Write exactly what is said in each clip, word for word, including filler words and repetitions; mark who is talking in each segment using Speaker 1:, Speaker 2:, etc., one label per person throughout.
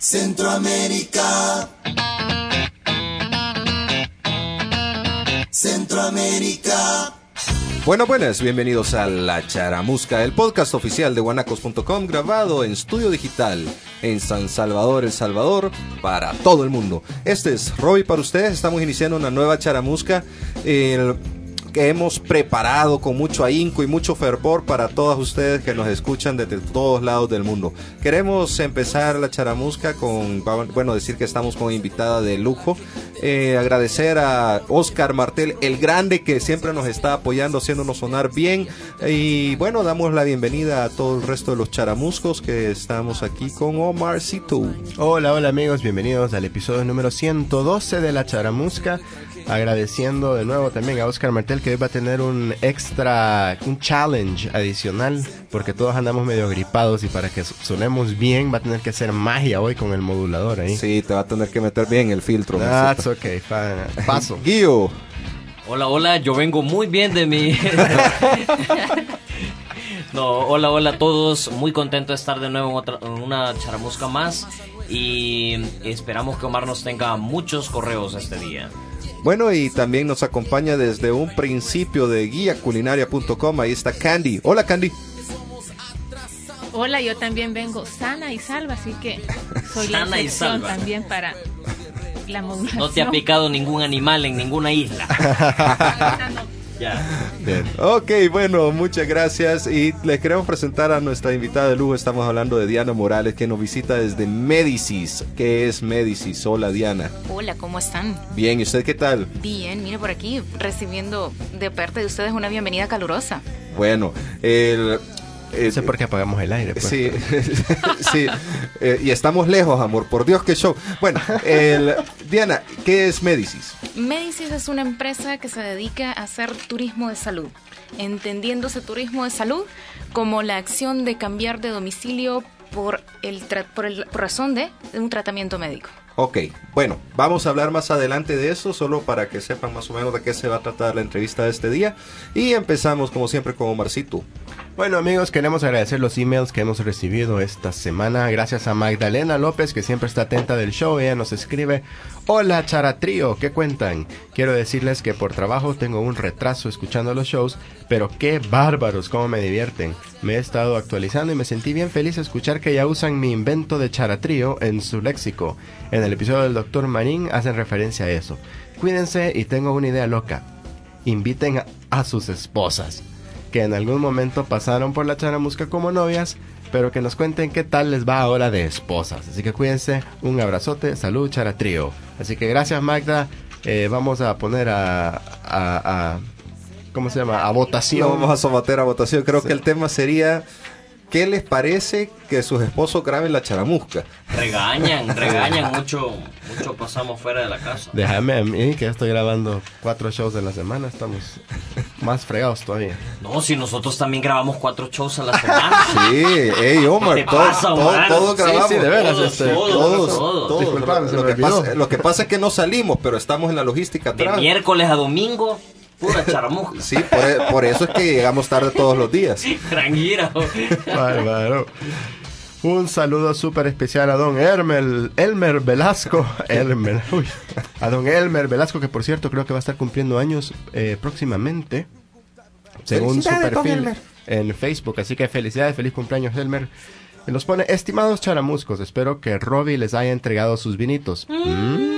Speaker 1: Centroamérica. Centroamérica.
Speaker 2: Bueno, buenas, bienvenidos a La Charamusca, el podcast oficial de guanacos punto com, grabado en estudio digital en San Salvador, El Salvador, para todo el mundo. Este es Robbie para ustedes, estamos iniciando una nueva Charamusca eh, que hemos preparado con mucho ahínco y mucho fervor para todos ustedes que nos escuchan desde todos lados del mundo. Queremos empezar la Charamusca con, bueno, decir que estamos con invitada de lujo. Eh, agradecer a Oscar Martel, el grande, que siempre nos está apoyando, haciéndonos sonar bien. Y bueno, damos la bienvenida a todo el resto de los charamuscos que estamos aquí con Omarcito.
Speaker 3: Hola, hola amigos, bienvenidos al episodio número ciento doce de La Charamusca. Agradeciendo de nuevo también a Oscar Martel, que hoy va a tener un extra, un challenge adicional, porque todos andamos medio gripados y para que sonemos bien va a tener que hacer magia hoy con el modulador ahí.
Speaker 2: Sí, te va a tener que meter bien el filtro.
Speaker 3: That's okay, fine. Paso.
Speaker 2: Guío.
Speaker 4: Hola, hola, yo vengo muy bien de mi... No, hola, hola a todos, muy contento de estar de nuevo en, otra, en una charamusca más y esperamos que Omar nos tenga muchos correos este día.
Speaker 2: Bueno, y también nos acompaña desde un principio de guía culinaria punto com, ahí está Candy. Hola, Candy.
Speaker 5: Hola, yo también vengo sana y salva, así que soy
Speaker 4: sana
Speaker 5: la excepción también para la modulación.
Speaker 4: No te ha picado ningún animal en ninguna isla. Ya.
Speaker 2: Bien. Ok, bueno, muchas gracias y les queremos presentar a nuestra invitada de lujo. Estamos hablando de Diana Morales, que nos visita desde Médicis. ¿Qué es Médicis? Hola, Diana.
Speaker 6: Hola, ¿cómo están?
Speaker 2: Bien, ¿y usted qué tal?
Speaker 6: Bien, mire por aquí, recibiendo de parte de ustedes una bienvenida calurosa.
Speaker 2: Bueno, el...
Speaker 3: No sé por qué apagamos el aire. Pues.
Speaker 2: Sí, sí. Eh, y estamos lejos, amor. Por Dios, qué show. Bueno, el, Diana, ¿qué es Médicis?
Speaker 6: Médicis es una empresa que se dedica a hacer turismo de salud, entendiéndose turismo de salud como la acción de cambiar de domicilio por, el tra- por, el, por razón de un tratamiento médico.
Speaker 2: Ok, bueno, vamos a hablar más adelante de eso, solo para que sepan más o menos de qué se va a tratar la entrevista de este día. Y empezamos, como siempre, con Omarcito.
Speaker 3: Bueno amigos, queremos agradecer los emails que hemos recibido esta semana. Gracias a Magdalena López, que siempre está atenta del show. Ella nos escribe: hola Charatrío, ¿qué cuentan? Quiero decirles que por trabajo tengo un retraso escuchando los shows, pero qué bárbaros, cómo me divierten. Me he estado actualizando y me sentí bien feliz de escuchar que ya usan mi invento de Charatrío en su léxico. En el episodio del doctor Marín hacen referencia a eso. Cuídense y tengo una idea loca. Inviten a, a sus esposas, que en algún momento pasaron por la Charamusca como novias, pero que nos cuenten qué tal les va ahora de esposas. Así que cuídense, un abrazote, salud Charatrío. Así que gracias Magda, eh, vamos a poner a, a, a ¿cómo se llama? A votación.
Speaker 2: No, vamos a someter a votación, creo
Speaker 3: Sí.
Speaker 2: que el tema sería: ¿qué les parece que sus esposos graben la Charamusca?
Speaker 4: Regañan, regañan, mucho, mucho pasamos fuera de la casa.
Speaker 3: Déjame a mí, que ya estoy grabando cuatro shows en la semana, estamos más fregados todavía.
Speaker 4: No, si nosotros también grabamos cuatro shows a la semana.
Speaker 2: Sí, hey Omar,
Speaker 4: ¿Qué te
Speaker 2: todo,
Speaker 4: pasa,
Speaker 2: todo,
Speaker 4: Omar?
Speaker 2: todo
Speaker 4: Sí,
Speaker 2: grabamos.
Speaker 3: sí, de veras,
Speaker 4: Todos,
Speaker 3: este,
Speaker 4: todos,
Speaker 2: Todos,
Speaker 4: todos.
Speaker 2: todos.
Speaker 3: Disculpame, se
Speaker 2: lo,
Speaker 3: me
Speaker 2: que
Speaker 3: olvidó.
Speaker 2: pasa, lo que pasa es que no salimos, pero estamos en la logística
Speaker 4: De
Speaker 2: atrás.
Speaker 4: miércoles a domingo, pura charamusca.
Speaker 2: Sí, por, e- por eso es que llegamos tarde todos los días.
Speaker 4: Tranquila.
Speaker 3: Bárbaro. Un saludo súper especial a don Elmer, Elmer Velasco. Elmer, uy. A don Elmer Velasco, que por cierto creo que va a estar cumpliendo años eh, próximamente, según su
Speaker 2: Felicidades, don
Speaker 3: perfil
Speaker 2: Elmer.
Speaker 3: en Facebook. Así que felicidades, feliz cumpleaños Elmer. Y nos pone: estimados charamuscos, espero que Robbie les haya entregado sus vinitos. Mm,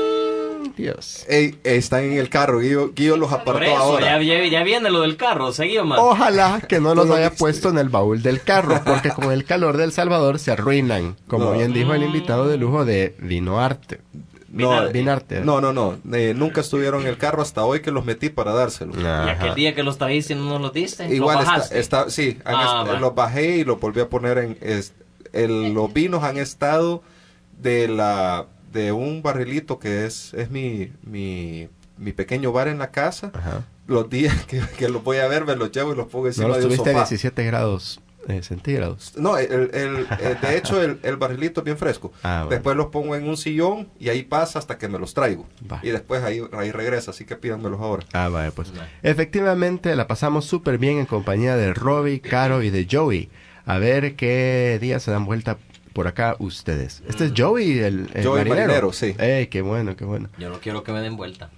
Speaker 3: Dios.
Speaker 2: Ey, están en el carro, Guillo, Guillo los
Speaker 4: Por
Speaker 2: apartó
Speaker 4: eso,
Speaker 2: ahora.
Speaker 4: ya, ya, ya viene lo del carro. Seguí, Omar.
Speaker 3: Ojalá que no los
Speaker 2: Todo
Speaker 3: haya
Speaker 2: listo.
Speaker 3: puesto en el baúl del carro, porque con el calor del Salvador se arruinan, como
Speaker 2: No.
Speaker 3: bien dijo el invitado de lujo de Vinoarte.
Speaker 2: No,
Speaker 3: Vinarte.
Speaker 2: no, no, no. Eh, nunca estuvieron en el carro hasta hoy que los metí para dárselos.
Speaker 4: Y aquel día que los trajiste no nos los diste.
Speaker 2: Igual
Speaker 4: ¿Los
Speaker 2: está,
Speaker 4: bajaste?
Speaker 2: está, sí, han
Speaker 4: Ah,
Speaker 2: est-
Speaker 4: va.
Speaker 2: los bajé y los volví a poner en, es- el- los vinos han estado de la, de un barrilito que es, es mi, mi, mi pequeño bar en la casa.
Speaker 3: Ajá.
Speaker 2: Los días que, que los voy a ver me los llevo y los pongo
Speaker 3: No
Speaker 2: encima
Speaker 3: los
Speaker 2: de un
Speaker 3: tuviste a
Speaker 2: sofá.
Speaker 3: diecisiete grados eh, centígrados.
Speaker 2: No, el, el, el- de hecho el, el barrilito es bien fresco.
Speaker 3: Ah, bueno.
Speaker 2: Después los pongo en un sillón y ahí pasa hasta que me los traigo.
Speaker 3: Va.
Speaker 2: Y después ahí, ahí regresa, así que pídanmelos ahora.
Speaker 3: Ah, vale, pues. Efectivamente, la pasamos súper bien en compañía de Robbie, Caro y de Joey. A ver qué día se dan vuelta por acá ustedes. Este es Joey, el, el
Speaker 2: Joey
Speaker 3: marinero.
Speaker 2: Marinero, sí.
Speaker 3: Ey, qué bueno, qué bueno.
Speaker 4: Yo no quiero que me den vuelta.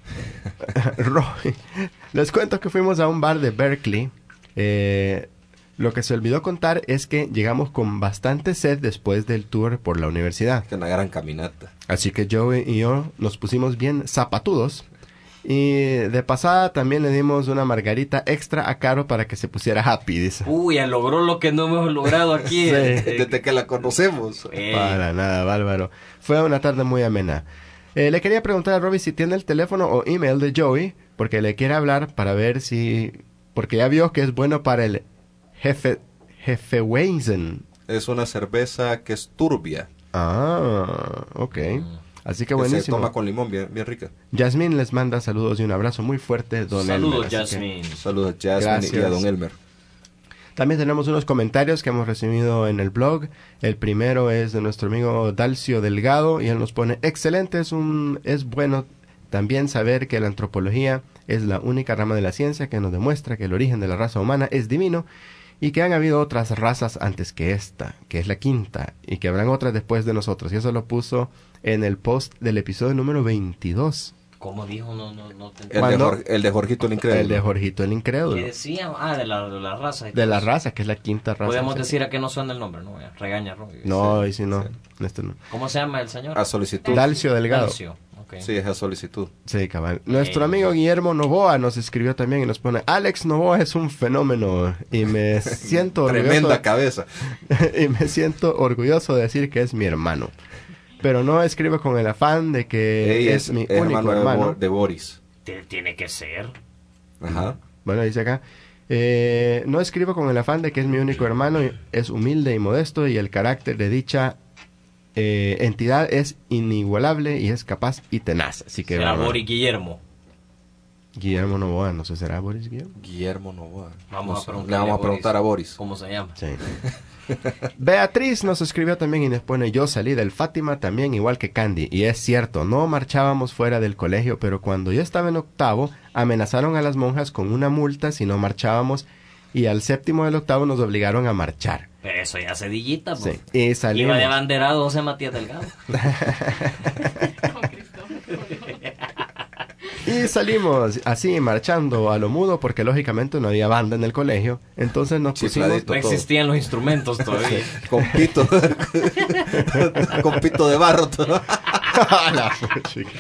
Speaker 3: Roy, les cuento que fuimos a un bar de Berkeley. Eh, lo que se olvidó contar es que llegamos con bastante sed después del tour por la universidad.
Speaker 2: Que una gran caminata.
Speaker 3: Así que Joey y yo nos pusimos bien zapatudos. Y de pasada también le dimos una margarita extra a Caro para que se pusiera happy, dice.
Speaker 4: Uy, ya logró lo que no hemos logrado aquí.
Speaker 3: Sí.
Speaker 4: Eh,
Speaker 2: Desde que la conocemos.
Speaker 4: eh,
Speaker 3: Para nada, bárbaro. Fue una tarde muy amena. Eh, le quería preguntar a Robbie si tiene el teléfono o email de Joey, porque le quiere hablar para ver si... Porque ya vio que es bueno para el jefe... Hefeweizen.
Speaker 2: Es una cerveza que es turbia.
Speaker 3: Ah, ok. Así que
Speaker 2: Que se
Speaker 3: buenísimo.
Speaker 2: toma con limón, bien, bien rica.
Speaker 3: Yasmín les manda saludos y un abrazo muy fuerte, don
Speaker 4: Saludos,
Speaker 3: Elmer, así que-
Speaker 4: Jasmine.
Speaker 2: Saludos a Jasmine
Speaker 3: Gracias.
Speaker 2: y a Don Elmer.
Speaker 3: También tenemos unos comentarios que hemos recibido en el blog. El primero es de nuestro amigo Dalcio Delgado y él nos pone: excelente, es un es bueno también saber que la antropología es la única rama de la ciencia que nos demuestra que el origen de la raza humana es divino y que han habido otras razas antes que esta, que es la quinta, y que habrán otras después de nosotros. Y eso lo puso en el post del episodio número veintidós.
Speaker 4: ¿Cómo dijo? No, no, no te
Speaker 2: El de,
Speaker 3: ¿Cuándo?
Speaker 2: Jorge- el de Jorgito el Increíble.
Speaker 3: El de Jorgito el Incrédulo.
Speaker 4: ¿Qué decía? Ah, de la, de la raza. y
Speaker 3: De
Speaker 4: todo
Speaker 3: la
Speaker 4: eso.
Speaker 3: raza, que es la quinta raza.
Speaker 4: Podemos
Speaker 3: Sí.
Speaker 4: decir a que no suena el nombre, no, ya, regaña Robbie.
Speaker 3: No,
Speaker 2: Sí,
Speaker 3: y si no,
Speaker 2: sí.
Speaker 3: este no.
Speaker 4: ¿Cómo se llama el señor?
Speaker 2: A solicitud.
Speaker 3: Dalcio Delgado.
Speaker 4: Dalcio, ok.
Speaker 2: Sí, es a solicitud.
Speaker 3: Sí, cabal. Nuestro
Speaker 4: Eh.
Speaker 3: amigo Guillermo Novoa nos escribió también y nos pone: Alex Novoa es un fenómeno y me siento
Speaker 2: Tremenda
Speaker 3: orgulloso
Speaker 2: cabeza.
Speaker 3: y me siento orgulloso de decir que es mi hermano. Pero no escribo con el afán de que
Speaker 2: Ella
Speaker 3: es, mi
Speaker 2: hermano
Speaker 3: único
Speaker 2: de
Speaker 3: hermano.
Speaker 2: Bo- de Boris.
Speaker 4: Te- Tiene que ser.
Speaker 2: Ajá.
Speaker 3: Bueno, dice acá: eh, no escribo con el afán de que es mi único hermano, y es humilde y modesto y el carácter de dicha eh, entidad es inigualable y es capaz y tenaz. Así que
Speaker 4: Será
Speaker 3: bueno,
Speaker 4: Boris Guillermo.
Speaker 3: Guillermo Novoa, no sé, ¿será Boris Guillermo?
Speaker 2: Guillermo Novoa.
Speaker 4: Vamos
Speaker 2: No
Speaker 4: a
Speaker 2: sé.
Speaker 4: preguntarle
Speaker 2: Le vamos a
Speaker 4: Boris
Speaker 2: preguntar a Boris.
Speaker 4: ¿Cómo se llama?
Speaker 3: Sí. Beatriz nos escribió también y nos pone: yo salí del Fátima también igual que Candy. Y es cierto, no marchábamos fuera del colegio, pero cuando yo estaba en octavo, amenazaron a las monjas con una multa si no marchábamos, y al séptimo del octavo nos obligaron a marchar.
Speaker 4: Pero eso ya sedillita,
Speaker 3: Sí.
Speaker 4: pues.
Speaker 3: Y
Speaker 4: Iba
Speaker 3: salimos.
Speaker 4: de abanderado José Matías Delgado.
Speaker 5: Con Cristóbal.
Speaker 3: Y salimos así, marchando a lo mudo, porque lógicamente no había banda en el colegio. Entonces nos pusimos...
Speaker 2: Chifladito.
Speaker 4: No
Speaker 2: todo.
Speaker 4: existían los instrumentos todavía.
Speaker 2: Con pito. Con pito de barro. todo.
Speaker 3: La chica.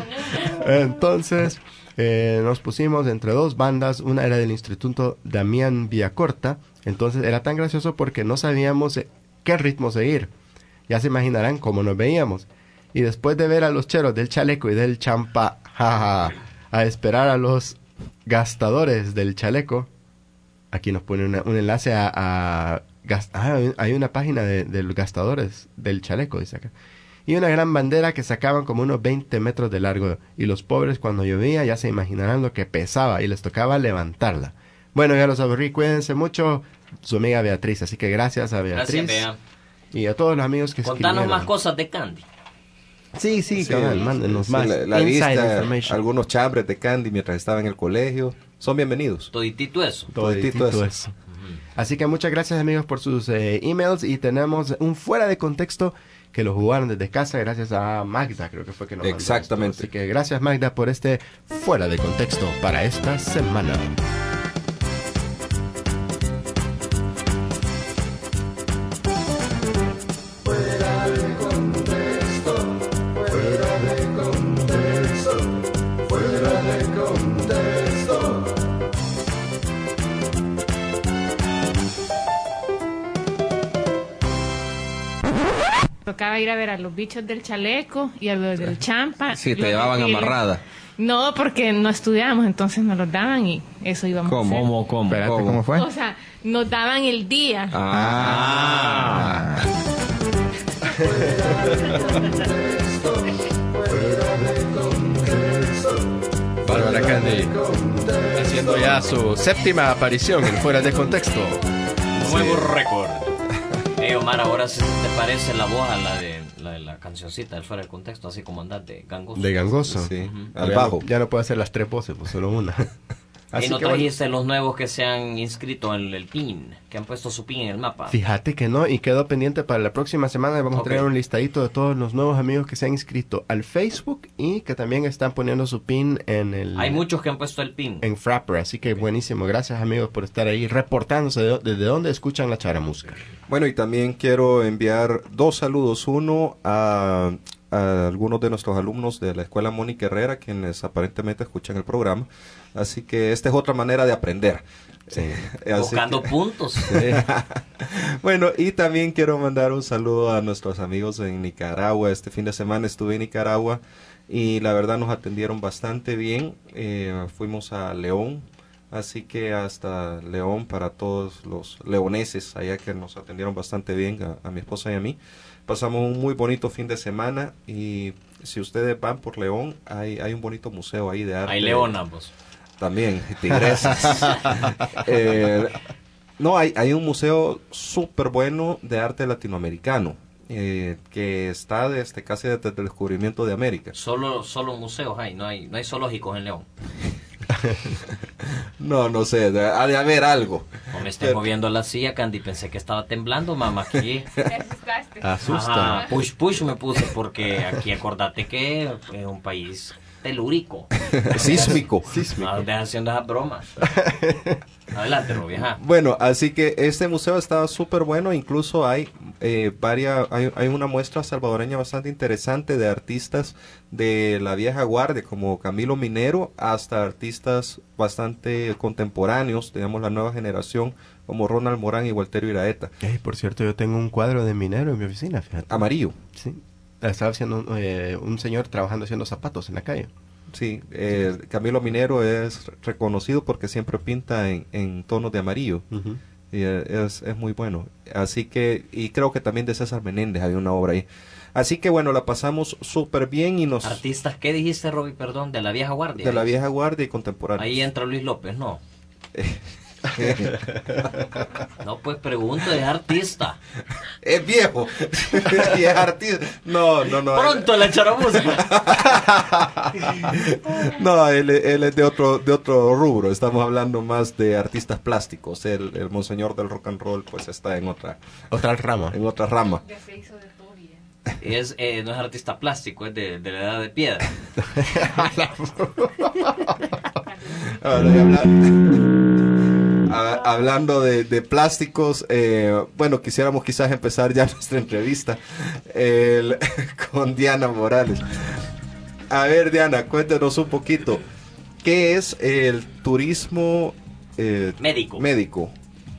Speaker 3: Entonces eh, nos pusimos entre dos bandas. Una era del Instituto Damián Villacorta. Entonces era tan gracioso porque no sabíamos eh, qué ritmo seguir. Ya se imaginarán cómo nos veíamos. Y después de ver a los cheros del chaleco y del champa, jaja, a esperar a los gastadores del chaleco. Aquí nos pone una- un enlace a... a gas- ah, hay una página de, de los gastadores del chaleco, dice acá. Y una gran bandera que sacaban como unos veinte metros de largo. Y los pobres cuando llovía ya se imaginarán lo que pesaba y les tocaba levantarla. Bueno, ya los aburrí, cuídense mucho. Su amiga Beatriz, así que gracias a Beatriz.
Speaker 4: Gracias, Bea.
Speaker 3: Y a todos los amigos que
Speaker 4: Contanos
Speaker 3: escribieron.
Speaker 4: más cosas de Candy.
Speaker 3: Sí, sí,
Speaker 2: Sí,
Speaker 3: cabal, mándenos
Speaker 2: sí,
Speaker 3: más.
Speaker 2: La, la
Speaker 3: inside
Speaker 2: lista,
Speaker 3: information.
Speaker 2: algunos chambres de Candy mientras estaba en el colegio. Son bienvenidos.
Speaker 4: Toditito eso.
Speaker 3: Toditito
Speaker 2: toditito
Speaker 3: eso. Así que muchas gracias amigos por sus eh, emails y tenemos un fuera de contexto que lo jugaron desde casa gracias a Magda, creo que fue que nos mandó
Speaker 2: Exactamente.
Speaker 3: esto. Así que gracias Magda por este fuera de contexto para esta semana.
Speaker 5: Tocaba ir a ver a los bichos del chaleco y a los del champa.
Speaker 1: Sí, te
Speaker 5: Los
Speaker 1: llevaban
Speaker 5: desfiles.
Speaker 1: amarrada.
Speaker 5: No, porque no estudiábamos, entonces nos los daban y eso íbamos a hacer.
Speaker 1: ¿Cómo, cómo?
Speaker 3: Espérate,
Speaker 1: ¿Cómo?
Speaker 3: ¿cómo fue?
Speaker 5: O sea, nos daban el día.
Speaker 1: Ah. Bárbara Candy haciendo ya su séptima aparición en Fuera de Contexto.
Speaker 4: Nuevo récord. Ey, Omar, ahora sí te parece la voz a la de la, de la cancioncita del Fuera del Contexto, así como andás de gangoso.
Speaker 3: De gangoso.
Speaker 2: Sí,
Speaker 3: Ya
Speaker 2: al
Speaker 3: no-
Speaker 2: bajo.
Speaker 3: Ya no puedo hacer las tres voces, pues solo una.
Speaker 4: Y no
Speaker 3: que
Speaker 4: trajiste bueno, los nuevos que se han inscrito en el P I N, que han puesto su P I N en el mapa.
Speaker 3: Fíjate que no, y quedó pendiente para la próxima semana. Vamos okay. a tener un listadito de todos los nuevos amigos que se han inscrito al Facebook y que también están poniendo su P I N en el...
Speaker 4: Hay muchos que han puesto el P I N.
Speaker 3: En Frapper, así que buenísimo. Gracias amigos por estar ahí reportándose de, desde dónde escuchan la charamusca.
Speaker 2: Bueno, y también quiero enviar dos saludos. Uno a... a algunos de nuestros alumnos de la Escuela Mónica Herrera, quienes aparentemente escuchan el programa. Así que esta es otra manera de aprender.
Speaker 4: Sí. Buscando que... puntos.
Speaker 2: Sí. Bueno, y también quiero mandar un saludo a nuestros amigos en Nicaragua. Este fin de semana estuve en Nicaragua y la verdad nos atendieron bastante bien. Eh, fuimos a León, así que hasta León para todos los leoneses allá que nos atendieron bastante bien, a, a mi esposa y a mí. Pasamos un muy bonito fin de semana y si ustedes van por León, hay, hay un bonito museo ahí de arte.
Speaker 4: Hay leonas, pues.
Speaker 2: También, tigresas. eh, no, hay, hay un museo súper bueno de arte latinoamericano eh, que está desde casi desde el descubrimiento de América.
Speaker 4: Solo, solo museos hay, no hay, no hay zoológicos en León.
Speaker 2: No, no sé, de, ha de haber algo.
Speaker 4: No me estoy moviendo la silla, Candy, pensé que estaba temblando, mamá, aquí.
Speaker 3: Asusta.
Speaker 4: Ajá, push, push me puse, porque aquí acordate que es un país telúrico.
Speaker 2: Sísmico.
Speaker 4: Sísmico. No, deja haciendo esas bromas. Adelante, Roby, ajá.
Speaker 2: Bueno, así que este museo está súper bueno, incluso hay eh, varias, hay, hay una muestra salvadoreña bastante interesante de artistas de la vieja guardia, como Camilo Minero, hasta artistas bastante contemporáneos, digamos la nueva generación, como Ronald Morán y Walterio Iraeta.
Speaker 3: Hey, por cierto, yo tengo un cuadro de Minero en mi oficina, fíjate.
Speaker 2: Amarillo.
Speaker 3: Sí, estaba haciendo eh, un señor trabajando haciendo zapatos en la calle.
Speaker 2: Sí, eh, Camilo Minero es reconocido porque siempre pinta en, en tonos de amarillo. Uh-huh. Y es, es muy bueno. Así que, y creo que también de César Menéndez hay una obra ahí. Así que bueno, la pasamos súper bien y nos...
Speaker 4: Artistas, ¿qué dijiste, Roby? Perdón, de la vieja guardia.
Speaker 2: De la vieja guardia y contemporánea.
Speaker 4: Ahí entra Luis López, ¿no? No, pues pregunto, es artista.
Speaker 2: Es viejo. Y es artista. No, no, no.
Speaker 4: Pronto
Speaker 2: él...
Speaker 4: le echaron música.
Speaker 2: No, él, él es de otro, de otro rubro. Estamos hablando más de artistas plásticos. El, el monseñor del rock and roll pues está en otra,
Speaker 3: otra rama.
Speaker 2: En otra rama.
Speaker 4: Es, eh, no es artista plástico, es de, de la edad de piedra.
Speaker 2: Ahora, y hablando, a, hablando de, de plásticos, eh, bueno, quisiéramos quizás empezar ya nuestra entrevista el, con Diana Morales. A ver, Diana, cuéntanos un poquito, ¿qué es el turismo eh,
Speaker 4: médico?
Speaker 2: médico?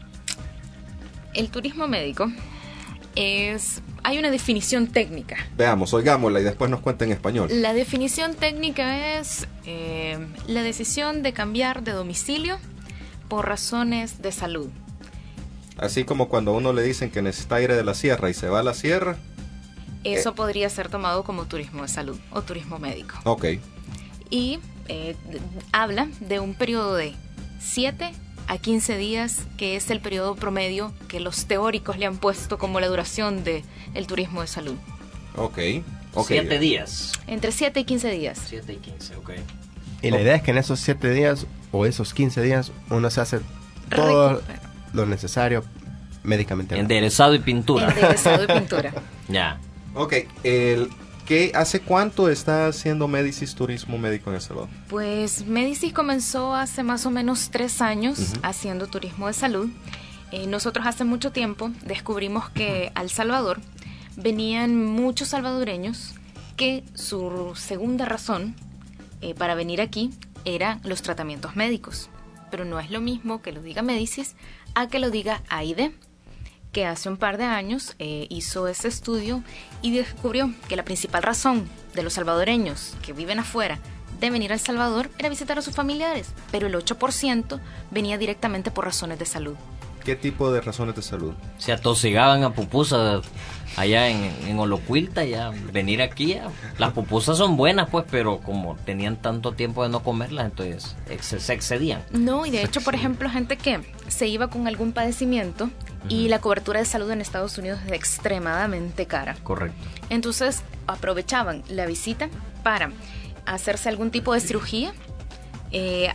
Speaker 6: El turismo médico es... Hay una definición técnica.
Speaker 2: Veamos, oigámosla y después nos cuenta en español.
Speaker 6: La definición técnica es eh, la decisión de cambiar de domicilio por razones de salud.
Speaker 2: Así como cuando a uno le dicen que necesita aire de la sierra y se va a la sierra.
Speaker 6: Eso
Speaker 2: eh.
Speaker 6: podría ser tomado como turismo de salud o turismo médico.
Speaker 2: Ok.
Speaker 6: Y eh, habla de un periodo de siete a quince días, que es el periodo promedio que los teóricos le han puesto como la duración de el turismo de salud.
Speaker 2: Ok. okay.
Speaker 4: Siete días.
Speaker 6: Entre siete y quince días.
Speaker 4: Siete y quince, ok.
Speaker 3: Y la
Speaker 2: oh.
Speaker 3: idea es que en esos siete días o esos quince días uno se hace todo Recupera. lo necesario médicamente.
Speaker 4: Enderezado y pintura.
Speaker 6: Enderezado y pintura.
Speaker 4: Ya.
Speaker 2: Ok, el... ¿Qué, ¿Hace cuánto está haciendo Médicis Turismo Médico en El Salvador?
Speaker 6: Pues Médicis comenzó hace más o menos tres años uh-huh. haciendo turismo de salud. Eh, nosotros hace mucho tiempo descubrimos que uh-huh. a El Salvador venían muchos salvadoreños que su segunda razón eh, para venir aquí eran los tratamientos médicos. Pero no es lo mismo que lo diga Médicis a que lo diga A I D, que hace un par de años eh, hizo ese estudio y descubrió que la principal razón de los salvadoreños que viven afuera de venir a El Salvador era visitar a sus familiares, pero el ocho por ciento venía directamente por razones de salud.
Speaker 2: ¿Qué tipo de razones de salud?
Speaker 4: Se atosigaban a pupusas allá en, en Olocuilta, ya venir aquí, ya. Las pupusas son buenas pues, pero como tenían tanto tiempo de no comerlas, entonces ex- se excedían.
Speaker 6: No, y de hecho, por ejemplo, gente que se iba con algún padecimiento uh-huh. y la cobertura de salud en Estados Unidos es extremadamente cara.
Speaker 4: Correcto.
Speaker 6: Entonces aprovechaban la visita para hacerse algún tipo de cirugía, eh,